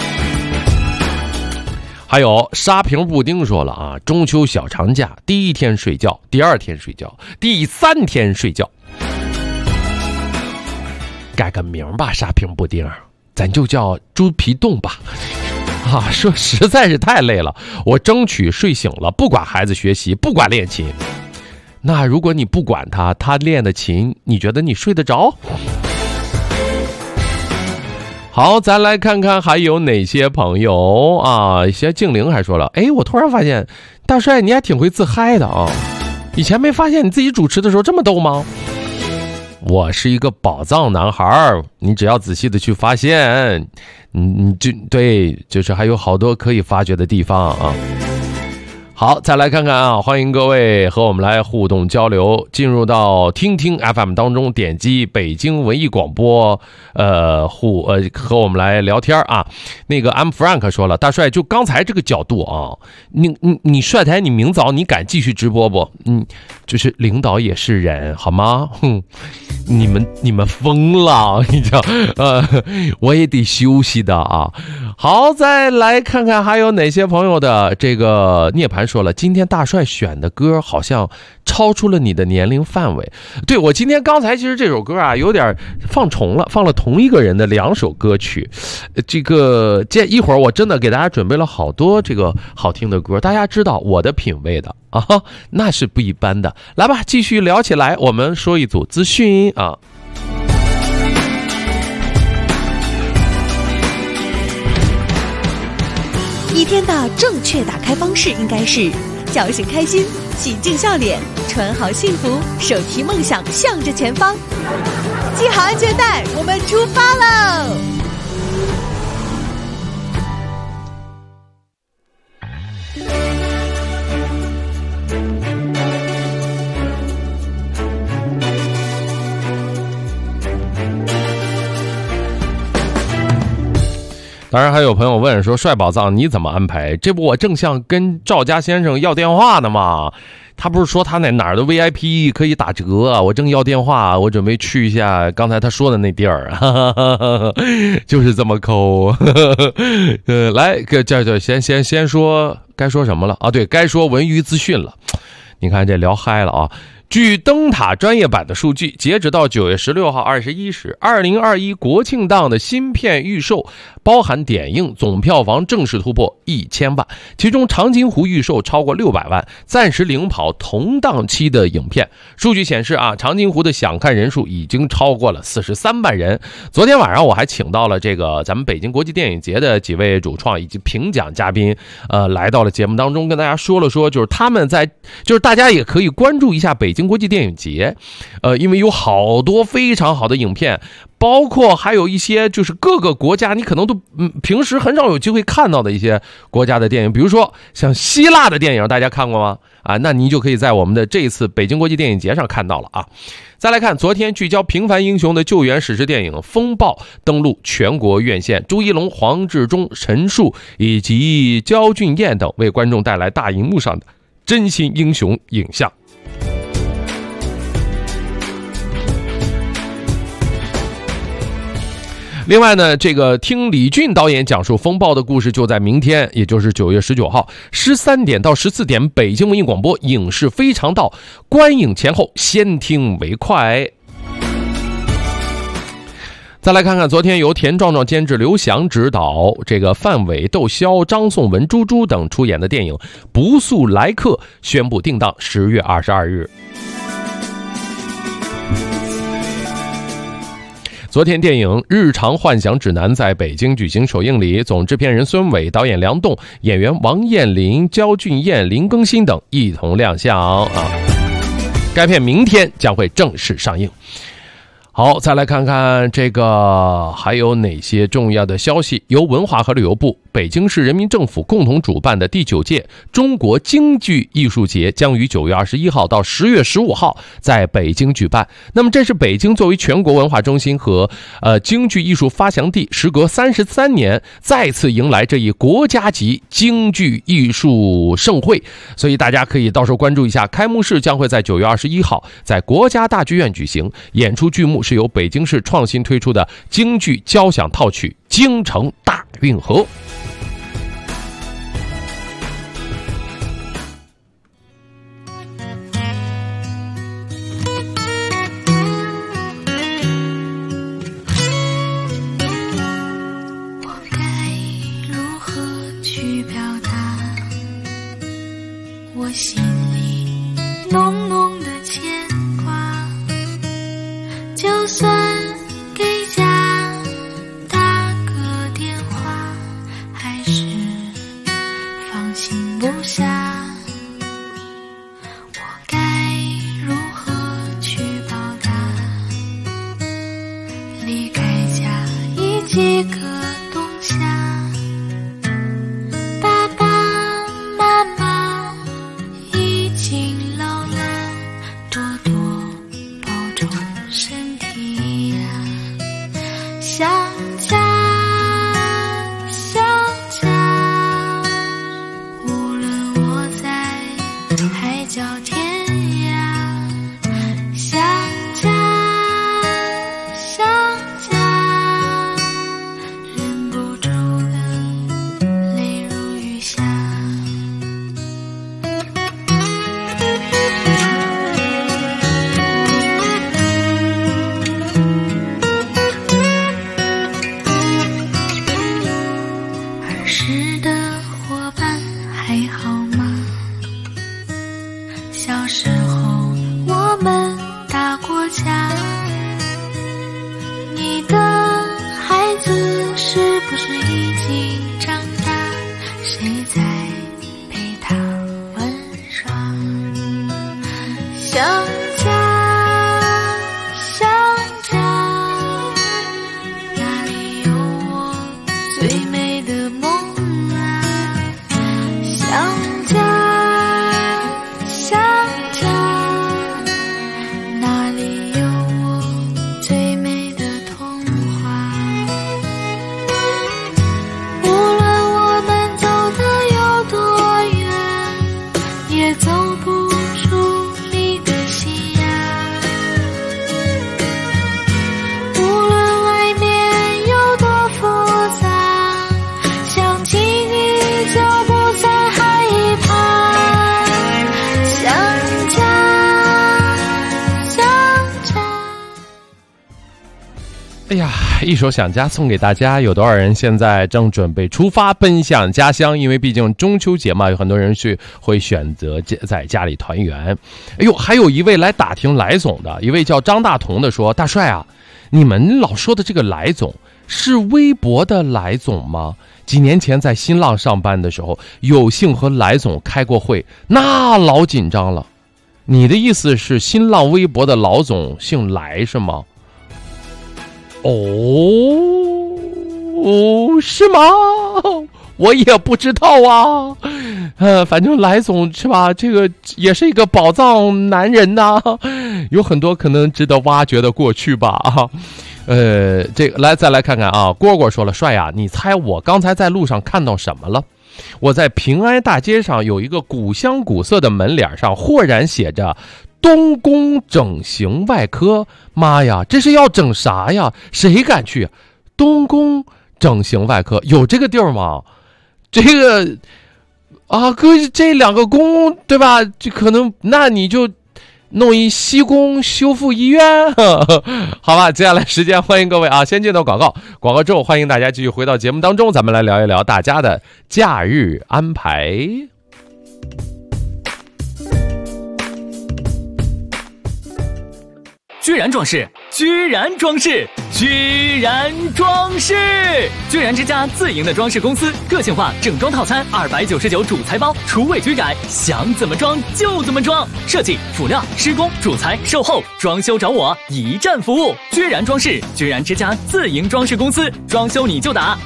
还有沙瓶布丁说了啊，中秋小长假第1天睡觉，第2天睡觉，第3天睡觉。改个名吧，沙瓶布丁，咱就叫猪皮冻吧。说实在是太累了，我争取睡醒了，不管孩子学习，不管练琴。那如果你不管他练的琴，你觉得你睡得着？好，咱来看看还有哪些朋友啊。一些静玲还说了，我突然发现大帅你还挺会自嗨的啊，以前没发现你自己主持的时候这么逗吗？我是一个宝藏男孩，你只要仔细的去发现，就是还有好多可以发掘的地方啊。好，再来看看啊，欢迎各位和我们来互动交流，进入到听听 FM 当中，点击北京文艺广播，和我们来聊天啊。那个 I'm Frank 说了，大帅就刚才这个角度啊，你帅台，你明早你敢继续直播不？就是领导也是人好吗？你们疯了，你知道？我也得休息的啊。好，再来看看还有哪些朋友的这个涅槃说了，今天大帅选的歌好像超出了你的年龄范围。对，我今天刚才其实这首歌啊有点放重了，放了同一个人的2首歌曲。一会儿我真的给大家准备了好多这个好听的歌，大家知道我的品味的啊，那是不一般的。来吧，继续聊起来，我们说一组资讯啊。 一天的正确打开方式应该是叫醒开心，洗净笑脸，穿好幸福，手提梦想向着前方。系好安全带，我们出发喽！ 当然还有朋友问说，帅宝藏你怎么安排？这不我正想跟赵家先生要电话呢吗？他不是说他哪儿的 VIP 可以打折啊？我正要电话，我准备去一下刚才他说的那地儿，就是这么抠。来，先说该说什么了啊？对，该说文娱资讯了。你看这聊嗨了啊！ 据灯塔专业版的数据，截止到9月16号21时，2021国庆档的新片预售包含点映总票房正式突破1000万，其中长津湖预售超过600万，暂时领跑同档期的影片。数据显示长津湖的想看人数已经超过了43万人。昨天晚上我还请到了这个咱们北京国际电影节的几位主创以及评奖嘉宾，来到了节目当中，跟大家说了说，就是他们就是大家也可以关注一下北京国际电影节，因为有好多非常好的影片，包括还有一些就是各个国家你可能都平时很少有机会看到的一些国家的电影，比如说像希腊的电影，大家看过吗？那你就可以在我们的这一次北京国际电影节上看到了啊。再来看昨天聚焦平凡英雄的救援史诗电影《风暴》登陆全国院线，朱一龙、黄志忠、陈数以及焦俊艳等为观众带来大荧幕上的真心英雄影像。另外呢，这个听李俊导演讲述《风暴》的故事，就在明天，也就是9月19号13点到14点，北京文艺广播影视非常道，观影前后先听为快。再来看看昨天由田壮壮监制、刘翔执导，这个范伟、窦骁、张颂文、朱珠等出演的电影《不速来客》宣布定档10月22日。昨天电影《日常幻想指南》在北京举行首映礼，总制片人孙伟、导演梁栋、演员王彦霖、焦俊艳、林更新等一同亮相该片明天将会正式上映。好，再来看看这个还有哪些重要的消息。由文化和旅游部、北京市人民政府共同主办的第9届中国京剧艺术节将于9月21号到10月15号在北京举办。那么这是北京作为全国文化中心和京剧艺术发祥地，时隔33年再次迎来这一国家级京剧艺术盛会，所以大家可以到时候关注一下。开幕式将会在9月21号在国家大剧院举行，演出剧目是由北京市创新推出的京剧交响套曲《京城大运河》。 我该如何去表达我心里浓浓的牵挂？就算给家打个电话，还是放心不下。我该如何去表达离开家已几个冬夏？爸爸妈妈已经老了，多多保重身体呀。想家想家，无论我在海角天涯。想家想家，忍不住的泪如雨下。儿时的伙伴还好吗？小时候我们打过架，你的孩子是不是已经长大？谁在陪他玩耍？想家想家，哪里有我最美的梦啊？想家想家，哪里有我最美的童话？无论我们走得有多一首《想家》送给大家。有多少人现在正准备出发奔向家乡？因为毕竟中秋节嘛，有很多人会选择在家里团圆。哎呦，还有一位来打听来总的，一位叫张大同的说：“大帅啊，你们老说的这个来总是微博的来总吗？几年前在新浪上班的时候，有幸和来总开过会，那老紧张了。你的意思是新浪微博的老总姓来是吗？”哦，是吗？我也不知道啊。反正来总是吧，这个也是一个宝藏男人呐，有很多可能值得挖掘的过去吧。这个再来看看啊。蝈蝈说了，帅呀，你猜我刚才在路上看到什么了？我在平安大街上有一个古香古色的门脸上，豁然写着东宫整形外科。妈呀，这是要整啥呀？谁敢去？东宫整形外科有这个地儿吗？这个啊，哥，这两个宫对吧？这可能，那你就弄一西宫修复医院，好吧？接下来时间欢迎各位啊，先进到广告，广告之后欢迎大家继续回到节目当中，咱们来聊一聊大家的假日安排。 居然装饰，居然装饰，居然装饰！居然之家自营的装饰公司，个性化整装套餐299主材包，厨卫居改，想怎么装就怎么装。设计、辅料、施工、主材、售后、装修找我，一站服务。居然装饰，居然之家自营装饰公司，装修你就打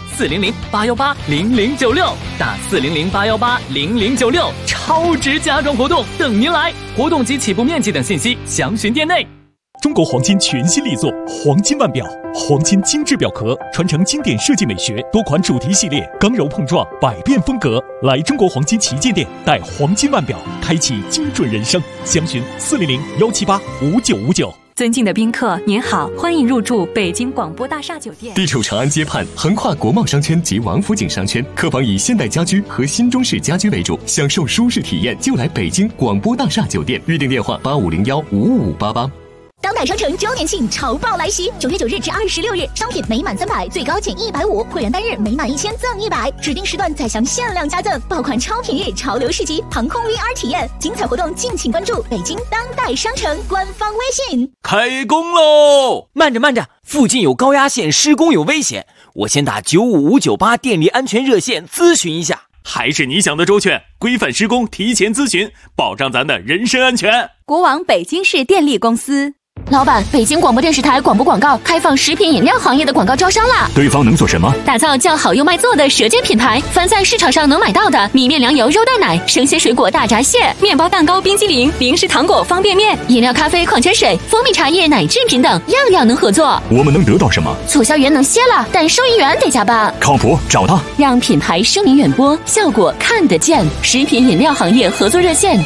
400-818-0096，打400-818-0096，超值家装活动等您来，活动及起步面积等信息详询店内。 中国黄金全新力作黄金腕表，黄金精致表壳，传承经典设计美学，多款主题系列，刚柔碰撞，百变风格。来中国黄金旗舰店，带黄金腕表，开启精准人生。详询400-178-5959。 尊敬的宾客，您好，欢迎入住北京广播大厦酒店。 地处长安街畔，横跨国贸商圈及王府井商圈，客房以现代家居和新中式家居为主，享受舒适体验就来北京广播大厦酒店。预订电话8501-55588。 当代商城周年庆潮爆来袭，9月9日至26日，商品每满300最高减150，会员单日每满1000赠100，指定时段再享限量加赠，爆款超便宜潮流市集，航空 VR 体验，精彩活动敬请关注北京当代商城官方微信。 开工喽！慢着，附近有高压线，施工有危险，我先打95598电力安全热线咨询一下。 还是你想的周全，规范施工，提前咨询，保障咱的人身安全。 国网北京市电力公司。 老板，北京广播电视台广播广告开放食品饮料行业的广告招商啦！ 对方能做什么？ 打造叫好又卖座的舌尖品牌，凡在市场上能买到的米面粮油肉蛋奶、生鲜水果大闸蟹、面包蛋糕冰激凌、零食糖果方便面、饮料咖啡矿泉水、蜂蜜茶叶奶制品等，样样能合作。 我们能得到什么？ 促销员能歇了，但收银员得加班。 靠谱，找他， 让品牌声名远播，效果看得见。食品饮料行业合作热线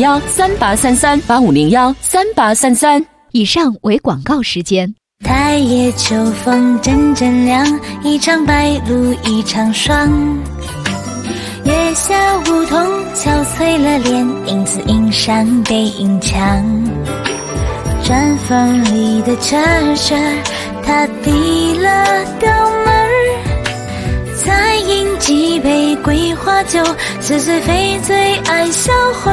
8501-3833，8501-3833。 以上为广告时间。 太夜秋风阵阵凉，一场白露一场霜。月下梧桐憔悴了脸，影子映上背影墙。砖缝里的车车，他递了刀门儿，再饮几杯桂花酒，是谁非最爱笑话。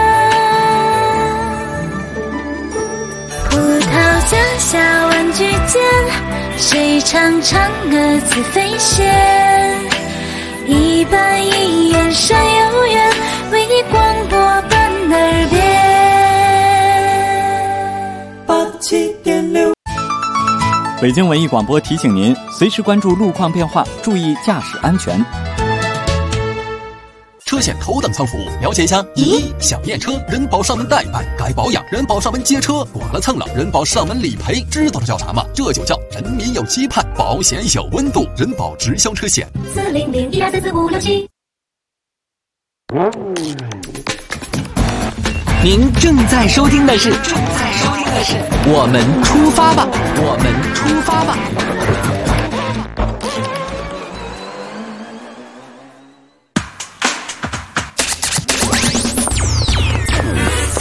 葡萄架下玩具间，谁唱嫦娥自飞仙？一板一眼闪悠远，为你广播伴耳边。 87.6。北京文艺广播提醒您，随时关注路况变化，注意驾驶安全。 车险头等舱服务，了解一下。1. 小验车，人保上门代办，该保养，人保上门接车，剐了蹭了，人保上门理赔。知道这叫啥吗？这就叫人民有期盼，保险有温度，人保直销车险。 400-1234567。 您正在收听的是我们出发吧，我们出发吧。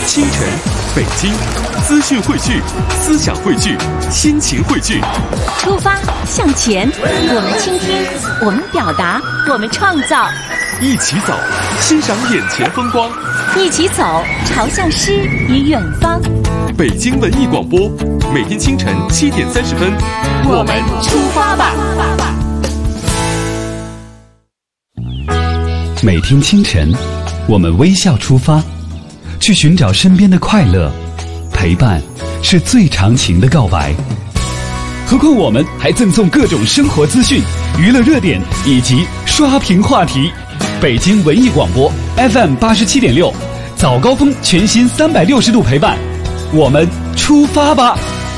清晨，北京，资讯汇聚，思想汇聚，心情汇聚。 出发向前，我们倾听，我们表达，我们创造。 一起走，欣赏眼前风光。 一起走，朝向诗与远方。 北京文艺广播，每天清晨7点30分， 我们出发吧。 每天清晨，我们微笑出发，去寻找身边的快乐。陪伴是最长情的告白。何况我们还赠送各种生活资讯、娱乐热点以及刷屏话题。北京文艺广播 FM 87.6，早高峰全新360度陪伴，我们出发吧。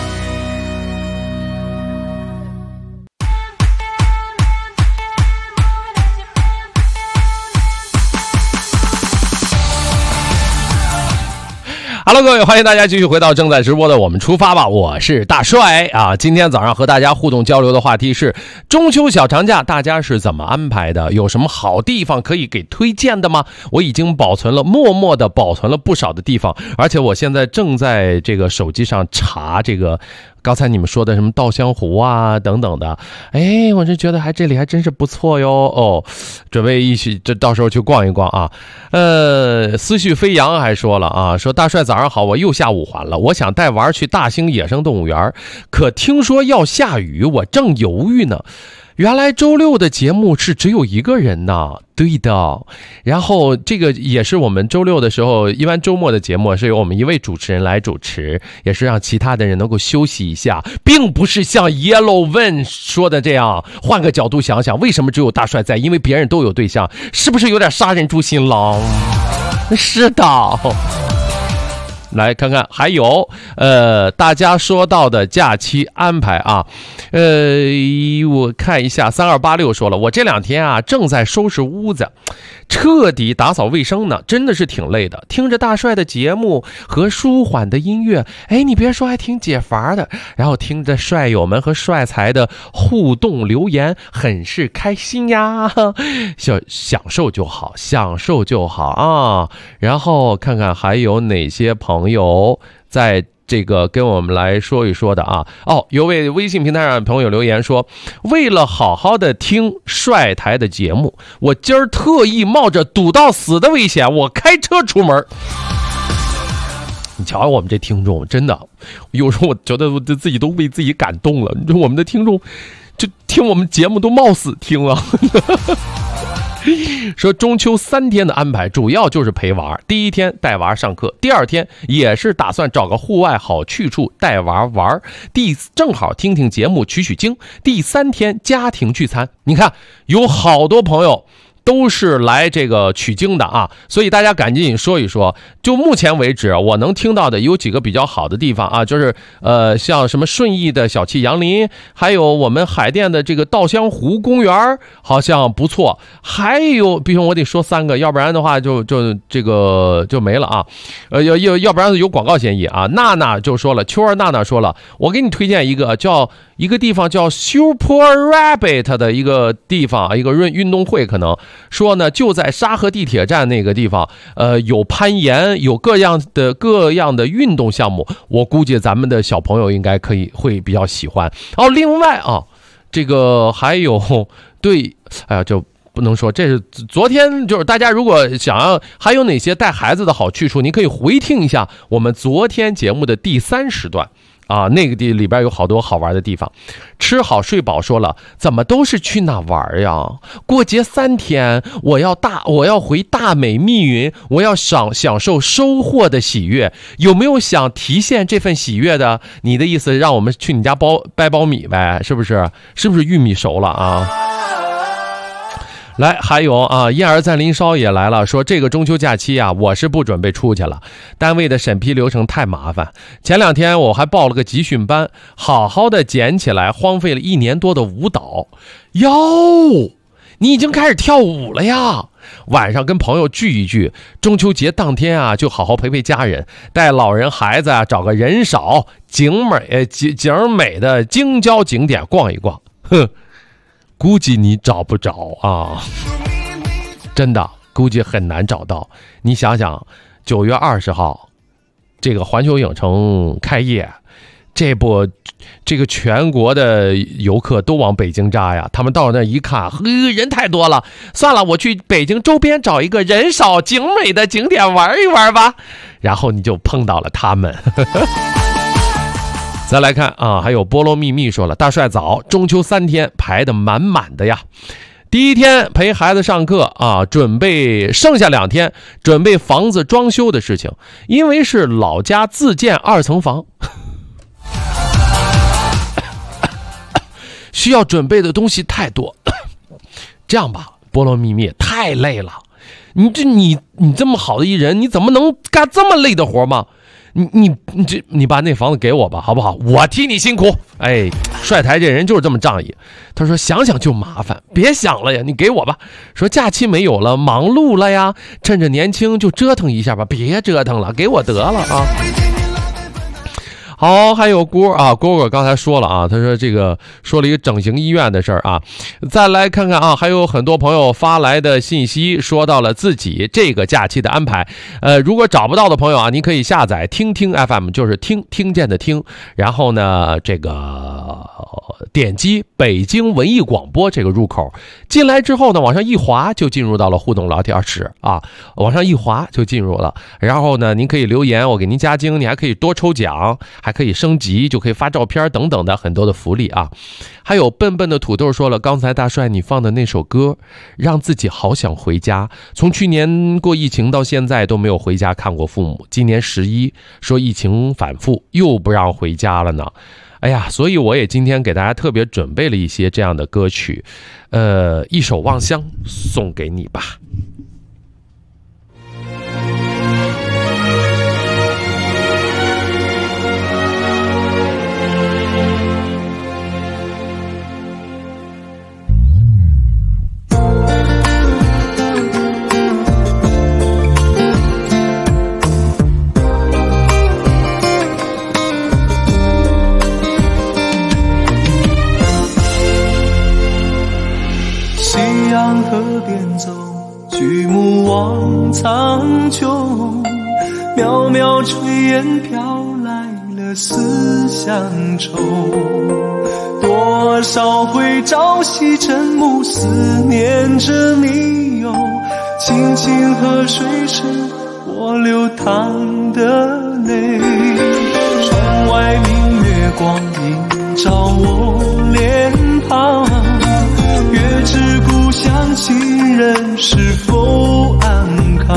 Hello， 各位，欢迎大家继续回到正在直播的我们出发吧，我是大帅啊。今天早上和大家互动交流的话题是中秋小长假，大家是怎么安排的？有什么好地方可以给推荐的吗？我已经默默的保存了不少的地方，而且我现在正在这个手机上查这个刚才你们说的什么稻香湖啊等等的，我就觉得这里还真是不错哟哦，准备一起这到时候去逛一逛啊。思绪飞扬还说了啊，说大帅早上好，我又下5环了，我想带娃去大兴野生动物园，可听说要下雨，我正犹豫呢。原来周六的节目是只有一个人呢，对的。然后这个也是我们周六的时候，一般周末的节目是由我们一位主持人来主持，也是让其他的人能够休息一下，并不是像 Yellow Wen 说的这样。换个角度想想，为什么只有大帅在？因为别人都有对象，是不是有点杀人诛心了？是的。来看看还有大家说到的假期安排啊，我看一下3286说了，我这2天啊正在收拾屋子，彻底打扫卫生呢，真的是挺累的。听着大帅的节目和舒缓的音乐，你别说还挺解乏的。然后听着帅友们和帅才的互动留言，很是开心呀，享受就好，享受就好啊。然后看看还有哪些朋友在这个跟我们来说一说的啊。有位微信平台上的朋友留言说，为了好好的听帅台的节目，我今儿特意冒着赌到死的危险，我开车出门。你瞧我们这听众，真的有时候我觉得我自己都被自己感动了。你说我们的听众就听我们节目都冒死听了。说中秋3天的安排主要就是陪娃，第1天带娃上课，第2天也是打算找个户外好去处带娃玩，正好听听节目取取经，第3天家庭聚餐。你看有好多朋友都是来这个取经的啊，所以大家赶紧说一说。就目前为止我能听到的有几个比较好的地方啊，就是像什么顺义的小气杨林，还有我们海淀的这个稻香湖公园好像不错，还有比如我得说3个，要不然的话就这个就没了啊。要不然有广告嫌疑啊。娜娜就说了，秋儿娜娜说了，我给你推荐一个地方叫 Super Rabbit 的一个地方，一个运动会，可能说呢就在沙河地铁站那个地方，有攀岩，有各样的运动项目，我估计咱们的小朋友应该会比较喜欢。另外啊，这个还有对，就不能说，这是昨天，就是大家如果想要还有哪些带孩子的好去处，你可以回听一下我们昨天节目的第3时段啊，那个里边有好多好玩的地方。吃好睡饱说了，怎么都是去哪玩呀？过节3天，我要回大美密云，我要享受收获的喜悦。有没有想体现这份喜悦的？你的意思让我们去你家掰苞米呗？是不是玉米熟了啊？来，还有啊，燕儿在林梢也来了，说这个中秋假期啊，我是不准备出去了，单位的审批流程太麻烦。前2天我还报了个集训班，好好的捡起来荒废了1年多的舞蹈。你已经开始跳舞了呀？晚上跟朋友聚一聚，中秋节当天啊，就好好陪家人，带老人孩子啊，找个人少景美的京郊景点逛一逛。估计你找不着啊，真的估计很难找到。你想想9月20号这个环球影城开业，这个全国的游客都往北京扎呀。他们到那一看，人太多了，算了，我去北京周边找一个人少景美的景点玩一玩吧。然后你就碰到了他们。再来看啊，还有菠萝蜜蜜说了，大帅早，中秋3天排得满满的呀。第一天陪孩子上课啊，剩下2天准备房子装修的事情，因为是老家自建2层房，需要准备的东西太多。这样吧，菠萝蜜蜜太累了，你这么好的一人，你怎么能干这么累的活吗？你把那房子给我吧，好不好？我替你辛苦。哎，帅台这人就是这么仗义。他说想想就麻烦，别想了呀，你给我吧。说假期没有了，忙碌了呀，趁着年轻就折腾一下吧，别折腾了，给我得了啊。好，还有郭刚才说了啊，他说说了一个整形医院的事儿啊。再来看看啊，还有很多朋友发来的信息，说到了自己这个假期的安排。如果找不到的朋友啊，您可以下载听听 FM， 就是听见的听，然后呢点击北京文艺广播这个入口，进来之后呢，往上一滑就进入到了互动聊天室啊，往上一滑就进入了。然后呢，您可以留言，我给您加精，你还可以多抽奖，还可以升级，就可以发照片等等的很多的福利啊。还有笨笨的土豆说了，刚才大帅你放的那首歌让自己好想回家，从去年过疫情到现在都没有回家看过父母，今年11说疫情反复又不让回家了呢。哎呀，所以我也今天给大家特别准备了一些这样的歌曲，一首《望乡》送给你吧。 河边走，举目望苍穹，渺渺炊烟飘来了思乡愁。多少回朝夕晨暮，思念着你哟。清清河水是我流淌的泪，窗外明月光映照我脸庞。月知故乡亲人是否安康，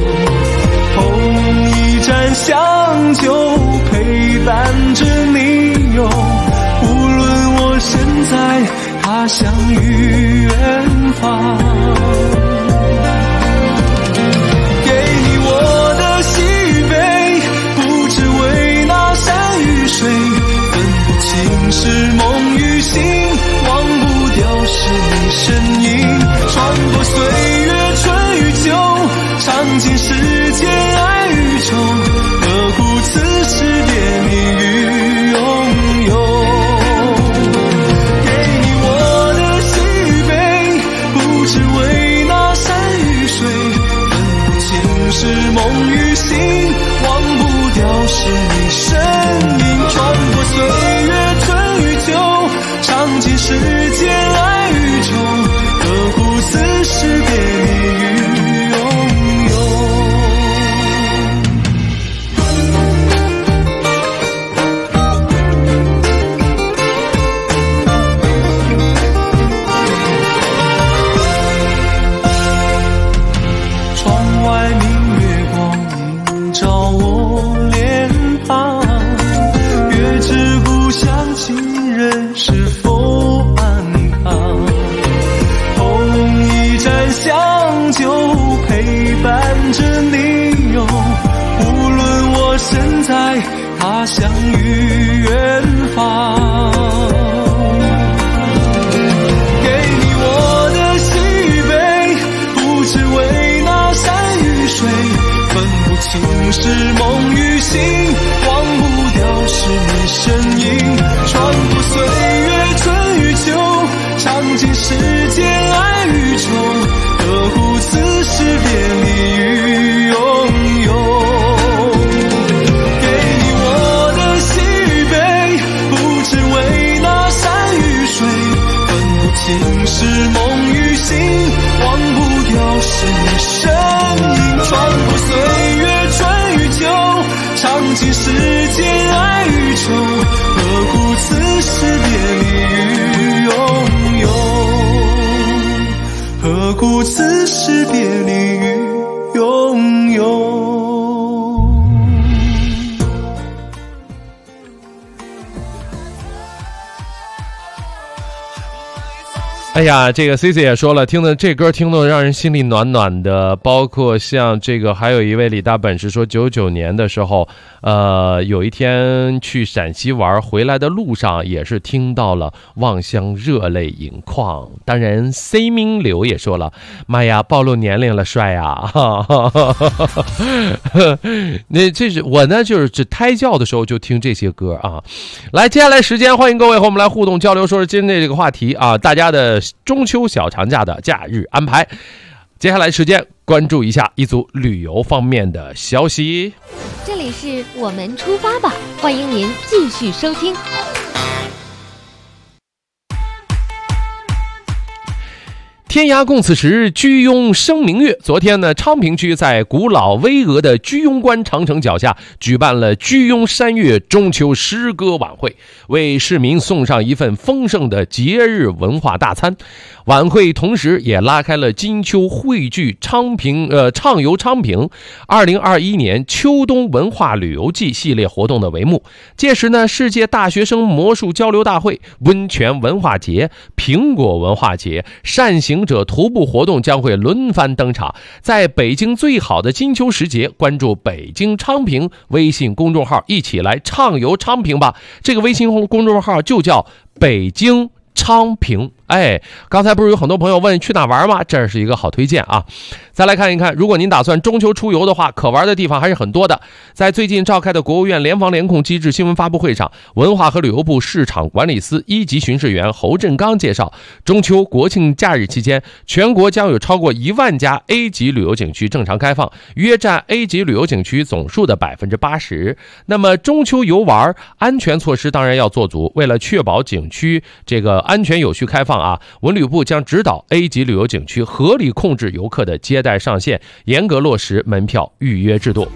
同一盏香酒陪伴着你哟。无论我身在他乡与远方，给你我的喜悲，不只为那山与水，分不清是梦与醒，忘不掉是你身影，穿过岁月春与秋，尝尽世间爱与愁，何苦此时别你与拥有。给你我的喜悲，不只为那山与水，分不清是梦与醒，忘不掉是你身影，穿过岁月春与秋，尝尽世间爱与愁，何苦此时别你与拥有。窗外明月光映照我脸庞，月知故乡亲人是否安康，同一盏香酒陪伴着你哟。无论我身在他乡与远方，给你我的喜悲，不只为那山与水，分不清是梦与醒，忘不掉是你身影，穿过岁月春与秋，尝尽世间爱与愁，何苦此时别你与拥有。 世间爱与愁，何故此时别离与拥有？何故此时别离与拥有？ 哎呀，这个 CC 也说了，听的这歌听得让人心里暖暖的，包括像这个还有一位李大本事说99年的时候，有一天去陕西玩，回来的路上也是听到了望乡热泪盈眶。当然 C 明流也说了，妈呀，暴露年龄了，帅啊！那这是我呢，就是只胎教的时候就听这些歌啊。来，接下来时间欢迎各位和我们来互动交流，说今天这个话题啊，大家的中秋小长假的假日安排。接下来时间关注一下一组旅游方面的消息。 这里是我们出发吧，欢迎您继续收听。 天涯共此时，居庸生明月。昨天呢，昌平区在古老巍峨的居庸关长城脚下举办了居庸山月中秋诗歌晚会，为市民送上一份丰盛的节日文化大餐。晚会同时也拉开了金秋汇聚昌平畅游昌平2021年秋冬文化旅游季系列活动的帷幕。届时呢，世界大学生魔术交流大会、温泉文化节、苹果文化节、善行者徒步活动将会轮番登场。在北京最好的金秋时节，关注北京昌平微信公众号，一起来畅游昌平吧。这个微信公众号就叫北京昌平。哎，刚才不是有很多朋友问去哪玩吗？这是一个好推荐啊！再来看一看，如果您打算中秋出游的话，可玩的地方还是很多的。在最近召开的国务院联防联控机制新闻发布会上，文化和旅游部市场管理司一级巡视员侯振刚介绍，中秋国庆假日期间，全国将有超过1万家 A 级旅游景区正常开放，约占 A 级旅游景区总数的80%。那么中秋游玩安全措施当然要做足，为了确保景区这个安全有序开放啊，文旅部将指导 A 级旅游景区合理控制游客的接待上限，严格落实门票预约制度。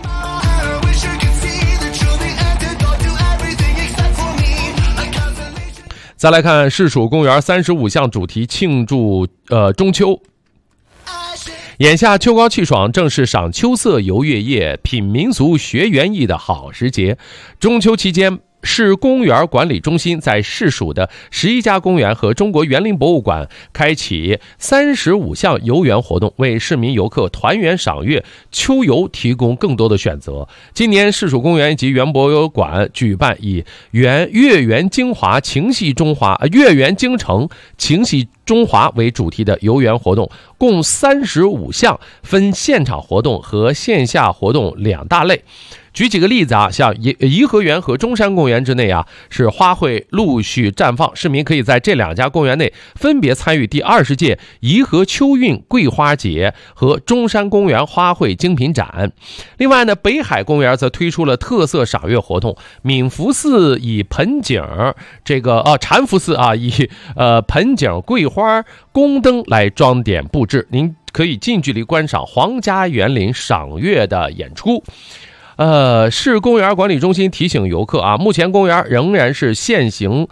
再来看市属公园35项主题庆祝中秋。眼下秋高气爽，正是赏秋色游月夜、品民俗学园艺的好时节。中秋期间，市公园管理中心在市属的11家公园和中国园林博物馆开启35项游园活动，为市民游客团圆赏月、秋游提供更多的选择。今年市属公园及园博物馆举办以月圆京华情系中华、月圆京城情系中华为主题的游园活动，共35项，分现场活动和线下活动2大类。举几个例子啊，像颐和园和中山公园之内啊，是花卉陆续绽放，市民可以在这2家公园内分别参与第20届颐和秋韵桂花节和中山公园花卉精品展。另外呢，北海公园则推出了特色赏月活动，闽福寺以盆景禅福寺啊以盆景、桂花、宫灯来装点布置，您可以近距离观赏皇家园林赏月的演出。市公园管理中心提醒游客啊，目前公园仍然是限流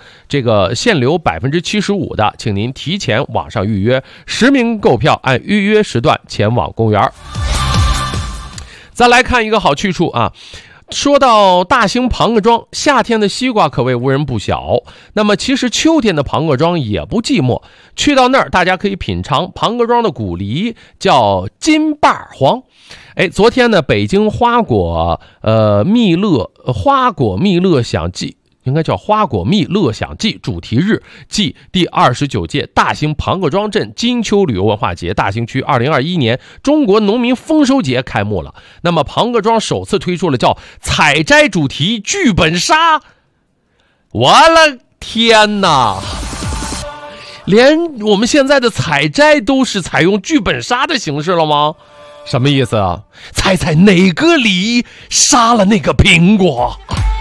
75%的，请您提前网上预约，实名购票，按预约时段前往公园。再来看一个好去处啊。说到大兴庞各庄，夏天的西瓜可谓无人不晓，那么其实秋天的庞各庄也不寂寞。去到那儿，大家可以品尝庞各庄的古梨，叫金瓣黄。昨天呢，北京花果蜜乐享季，应该叫花果蜜乐享季主题日暨第29届大兴庞各庄镇金秋旅游文化节大兴区2021年中国农民丰收节开幕了。那么庞各庄首次推出了叫采摘主题剧本杀，我的天哪！连我们现在的采摘都是采用剧本杀的形式了吗？什么意思啊？猜猜哪个梨杀了那个苹果？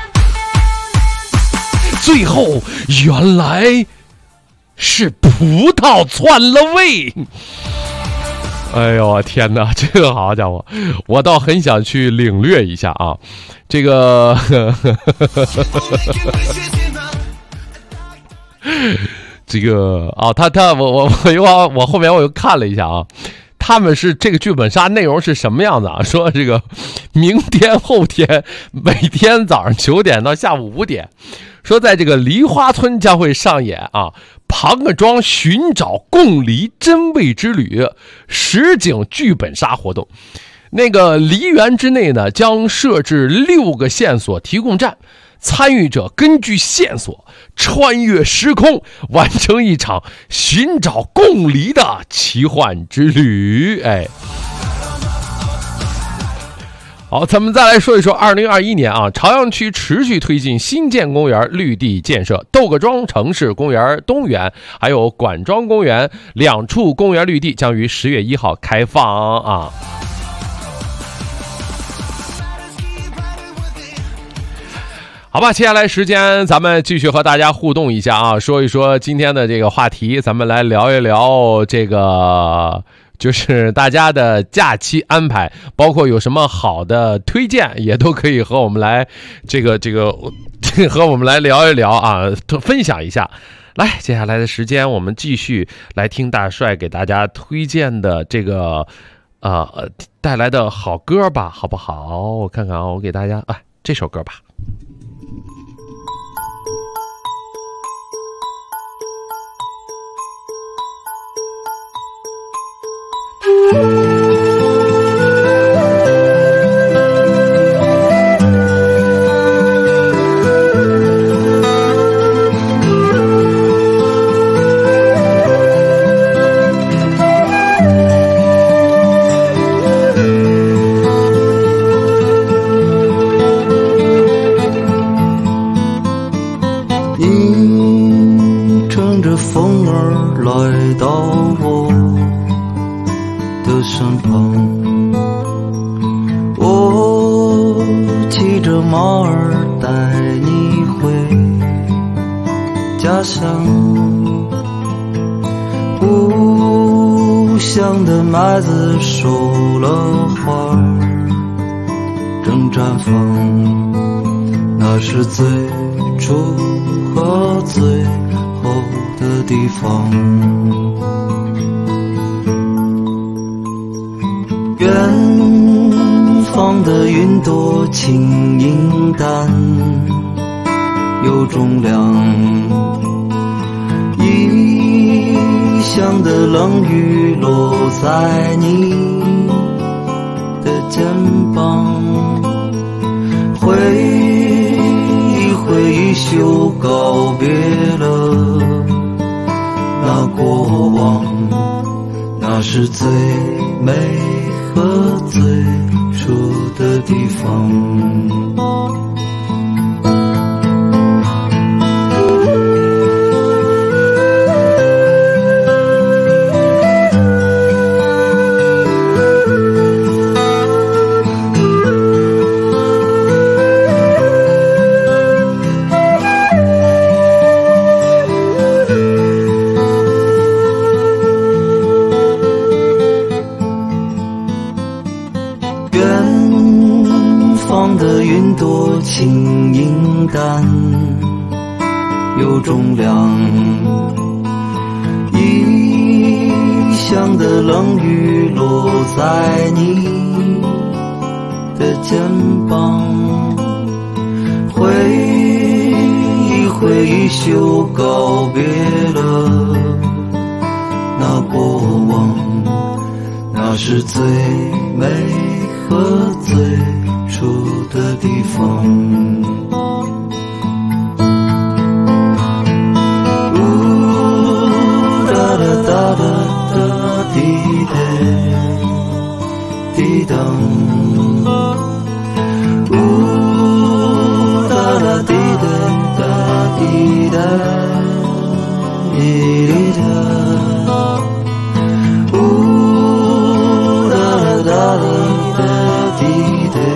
最后原来是葡萄篡了位。 哎呦天哪，这个好家伙，我倒很想去领略一下啊，这个这个啊，我后面我又看了一下啊，他们是这个剧本杀内容是什么样子啊？说这个明天后天每天早上9点到下午5点，说在这个梨花村将会上演啊庞各庄寻找共梨真味之旅实景剧本杀活动。那个梨园之内呢，将设置6个线索提供站，参与者根据线索穿越时空，完成一场寻找共梨的奇幻之旅。哎，好，咱们再来说一说2021年啊，朝阳区持续推进新建公园绿地建设，窦各庄城市公园东园还有管庄公园2处公园绿地将于10月1号开放啊。好吧，接下来时间咱们继续和大家互动一下啊，说一说今天的这个话题，咱们来聊一聊这个就是大家的假期安排，包括有什么好的推荐，也都可以和我们来和我们来聊一聊啊，分享一下。来，接下来的时间我们继续来听大帅给大家推荐的这个带来的好歌吧，好不好？我看看啊，我给大家这首歌吧。 你乘着风儿来到我的身旁，我骑着马儿带你回家乡。故乡的麦子收了花正绽放，那是最初和最后的地方。远方的云朵轻盈淡，有重量。异乡的冷雨落在你的肩膀，挥一挥衣袖，告别了那过往，那是最美和最初的地方。云朵轻盈淡，有重量。异乡的冷雨落在你的肩膀，挥一挥衣袖，告别了那过往，那是最美和最初的地方。哒哒哒哒哒滴答滴当，哒哒滴答哒滴答滴答，哒哒哒哒滴答。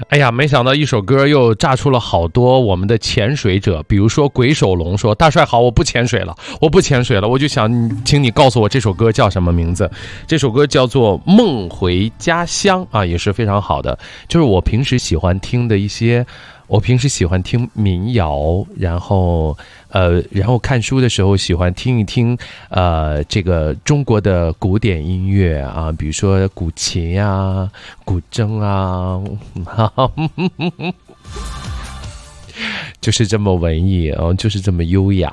哎呀，没想到一首歌又炸出了好多我们的潜水者，比如说鬼手龙说：“大帅好，我不潜水了，我不潜水了。”我就想请你告诉我这首歌叫什么名字？这首歌叫做《梦回家乡》啊，也是非常好的。就是我平时喜欢听的一些，我平时喜欢听民谣，然后看书的时候喜欢听一听这个中国的古典音乐啊，比如说古琴呀、古筝啊，就是这么文艺哦，就是这么优雅。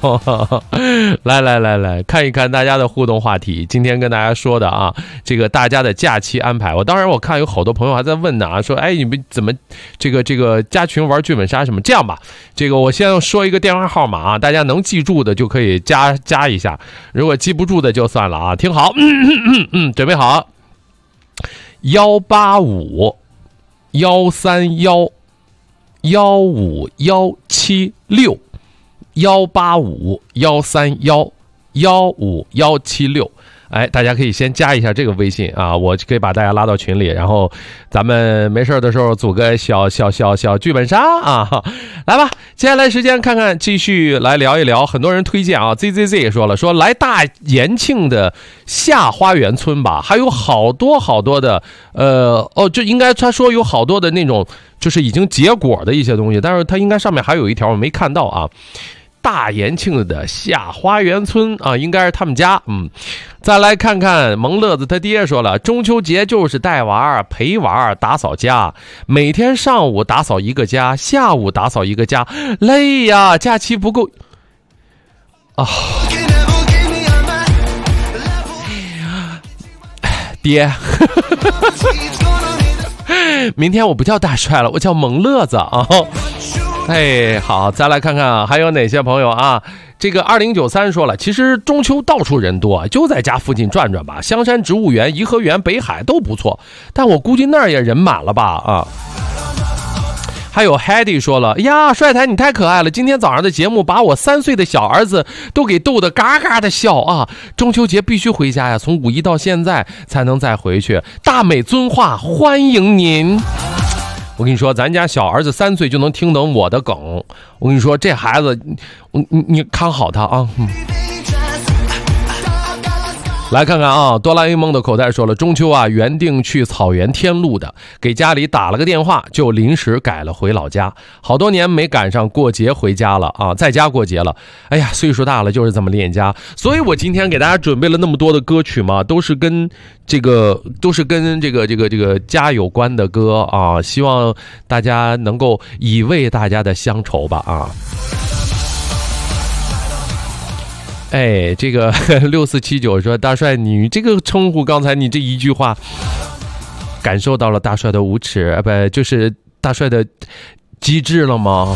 来，看一看大家的互动话题。今天跟大家说的啊，这个大家的假期安排，当然我看有好多朋友还在问呢啊，说哎你们怎么这个加群玩剧本杀什么？这样吧，这个我先说一个电话号码啊，大家能记住的就可以加一下，如果记不住的就算了啊。听好，准备好，185 131 15176 185 131 15176，哎，大家可以先加一下这个微信啊，我可以把大家拉到群里，然后咱们没事的时候组个小剧本杀啊。来吧，接下来时间看看，继续来聊一聊。很多人推荐啊 ，ZZZ 也说了，说来大延庆的下花园村吧，还有好多的这应该他说有好多的那种就是已经结果的一些东西，但是他应该上面还有一条我没看到啊。大延庆的下花园村啊，应该是他们家。再来看看萌乐子他爹说了，中秋节就是带娃陪娃打扫家，每天上午打扫一个家，下午打扫一个家，累呀，假期不够啊。爹明天我不叫大帅了，我叫萌乐子啊。哎，好，再来看看还有哪些朋友啊。这个2093说了，其实中秋到处人多，就在家附近转转吧，香山植物园、颐和园、北海都不错，但我估计那儿也人满了吧啊。还有 Hedy 说了，呀，帅台你太可爱了，今天早上的节目把我3岁的小儿子都给逗得嘎嘎的笑啊！中秋节必须回家呀，从5·1到现在才能再回去，大美尊话欢迎您。我跟你说，咱家小儿子3岁就能听懂我的梗，我跟你说，这孩子，你看好他啊。来看看啊，哆啦 A 梦的口袋说了，中秋啊原定去草原天路的，给家里打了个电话，就临时改了回老家，好多年没赶上过节回家了啊，在家过节了。哎呀，岁数大了就是这么恋家，所以我今天给大家准备了那么多的歌曲嘛，都是跟这个家有关的歌啊，希望大家能够以慰大家的乡愁吧啊。哎，这个6479说，大帅你这个称呼，刚才你这一句话感受到了大帅的无耻，不就是大帅的机智了吗？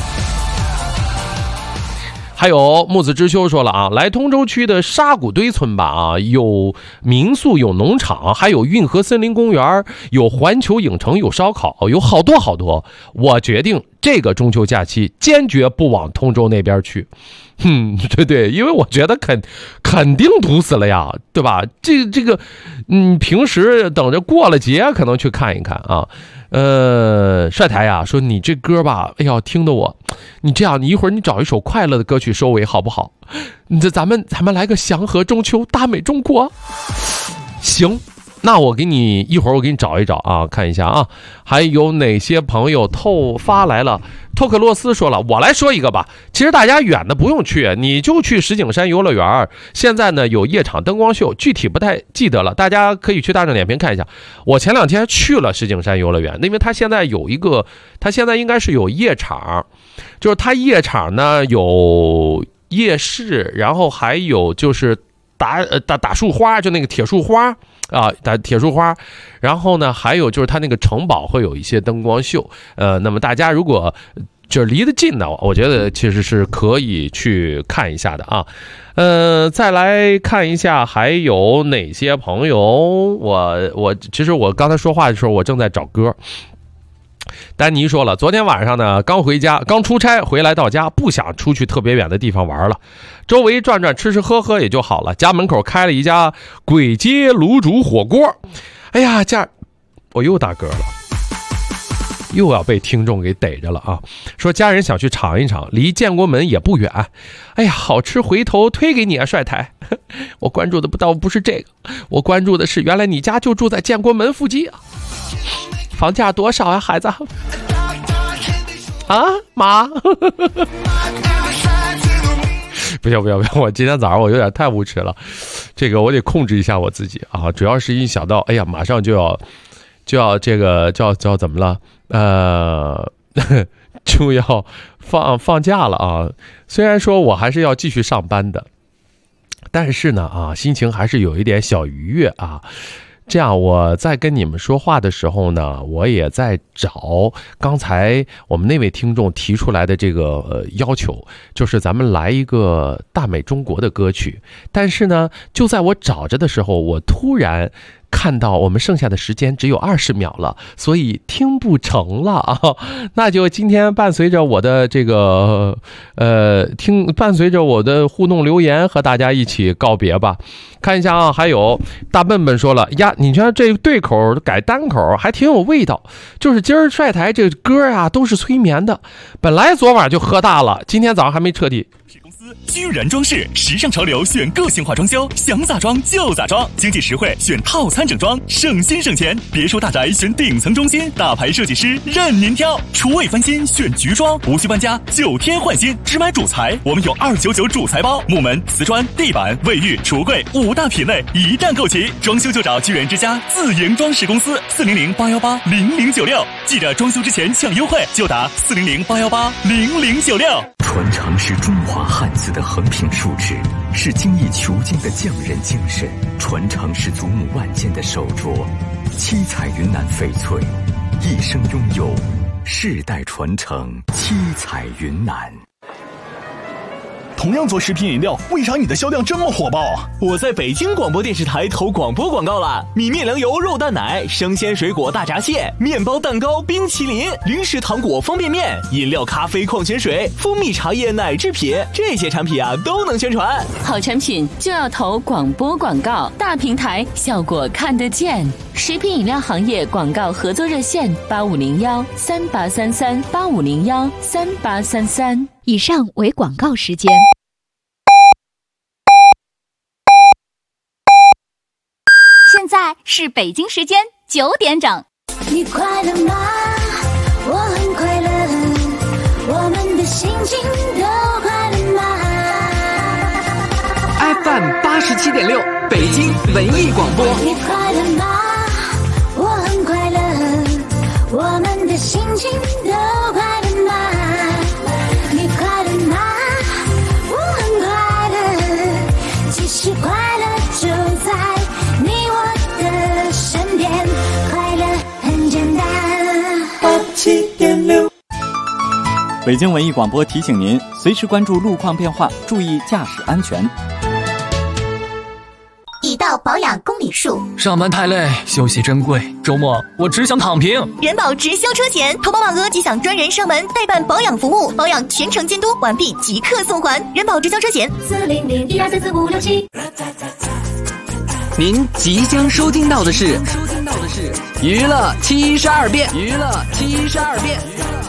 还有木子之秋说了啊，来通州区的沙谷堆村吧啊，有民宿，有农场，还有运河森林公园，有环球影城，有烧烤，有好多。我决定这个中秋假期坚决不往通州那边去。对，因为我觉得肯定堵死了呀，对吧？这个平时等着过了节可能去看一看啊。帅台呀，说你这歌吧，哎呀，听得我，你这样，你一会儿你找一首快乐的歌曲收尾好不好？咱们来个祥和中秋，大美中国。行，那我给你一会儿我给你找一找啊，看一下啊，还有哪些朋友发来了。托克洛斯说了，我来说一个吧。其实大家远的不用去，你就去石景山游乐园。现在呢有夜场灯光秀，具体不太记得了，大家可以去大众点评看一下。我前2天去了石景山游乐园，因为它现在应该是有夜场，就是它夜场呢有夜市，然后还有就是打树花，就那个铁树花。啊，打铁树花，然后呢，还有就是它那个城堡会有一些灯光秀，那么大家如果就是离得近的，我觉得其实是可以去看一下的啊。再来看一下还有哪些朋友，其实我刚才说话的时候，我正在找歌。丹尼说了，昨天晚上呢刚出差回来到家，不想出去特别远的地方玩了，周围转转吃喝也就好了。家门口开了一家簋街卤煮火锅，哎呀，我又打嗝了。 又要被听众给逮着了啊！说家人想去尝一尝，离建国门也不远。哎呀，好吃回头推给你啊，帅台！我关注的倒不是这个，我关注的是原来你家就住在建国门附近啊！房价多少啊，孩子？啊，妈！不行，我今天早上我有点太无耻了，这个我得控制一下我自己啊！主要是一想到，哎呀，马上就要这个叫怎么了？就要放假了啊！虽然说我还是要继续上班的，但是呢啊，心情还是有一点小愉悦啊。这样我在跟你们说话的时候呢，我也在找刚才我们那位听众提出来的这个要求，就是咱们来一个大美中国的歌曲。但是呢，就在我找着的时候，我突然看到我们剩下的时间只有20秒了，所以听不成了啊！那就今天伴随着我的这个伴随着我的互动留言和大家一起告别吧。看一下啊，还有大笨笨说了呀，你看这对口改单口还挺有味道，就是今儿帅台这歌啊都是催眠的，本来昨晚就喝大了，今天早上还没彻底。 居然装饰，时尚潮流选个性化装修，想咋装就咋装，经济实惠选套餐整装，省心省钱。别墅大宅选顶层中心，大牌设计师任您挑。厨卫翻新选橘装，无需搬家，9天换新。只买主材，我们有299主材包，木门、瓷砖、地板、卫浴、橱柜5大品类一站购齐。装修就找居然之家自营装饰公司，400-818-0096。记得装修之前抢优惠，就打400-818-0096。 传承是中华汉字的横平竖直，是精益求精的匠人精神；传承是祖母万件的手镯，七彩云南翡翠，一生拥有，世代传承，七彩云南。 同样做食品饮料，为啥你的销量这么火爆啊？ 我在北京广播电视台投广播广告了，米面粮油肉蛋奶、生鲜水果大闸蟹、面包蛋糕、冰淇淋、零食糖果方便面、饮料咖啡矿泉水、蜂蜜茶叶奶制品，这些产品啊都能宣传。 好产品就要投广播广告，大平台效果看得见。食品饮料行业广告合作热线8501-3833-8501-3833。 以上为广告时间。 现在是北京时间9点整。 你快乐吗？我很快乐，我们的心情都快乐吗 ？FM 87.6，北京文艺广播。 你快乐吗？我很快乐，我们的心情都快乐吗？你快乐吗？我很快乐，其实快乐就在你我的身边，快乐很简单。 87.6。北京文艺广播提醒您，随时关注路况变化，注意驾驶安全。 已到保养公里数， 上班太累，休息珍贵，周末我只想躺平。 人保直销车险，投保满额即享专人上门代办保养服务，保养全程监督，完毕即刻送还。人保直销车险400-1234567。 您即将收听到的是娱乐72变。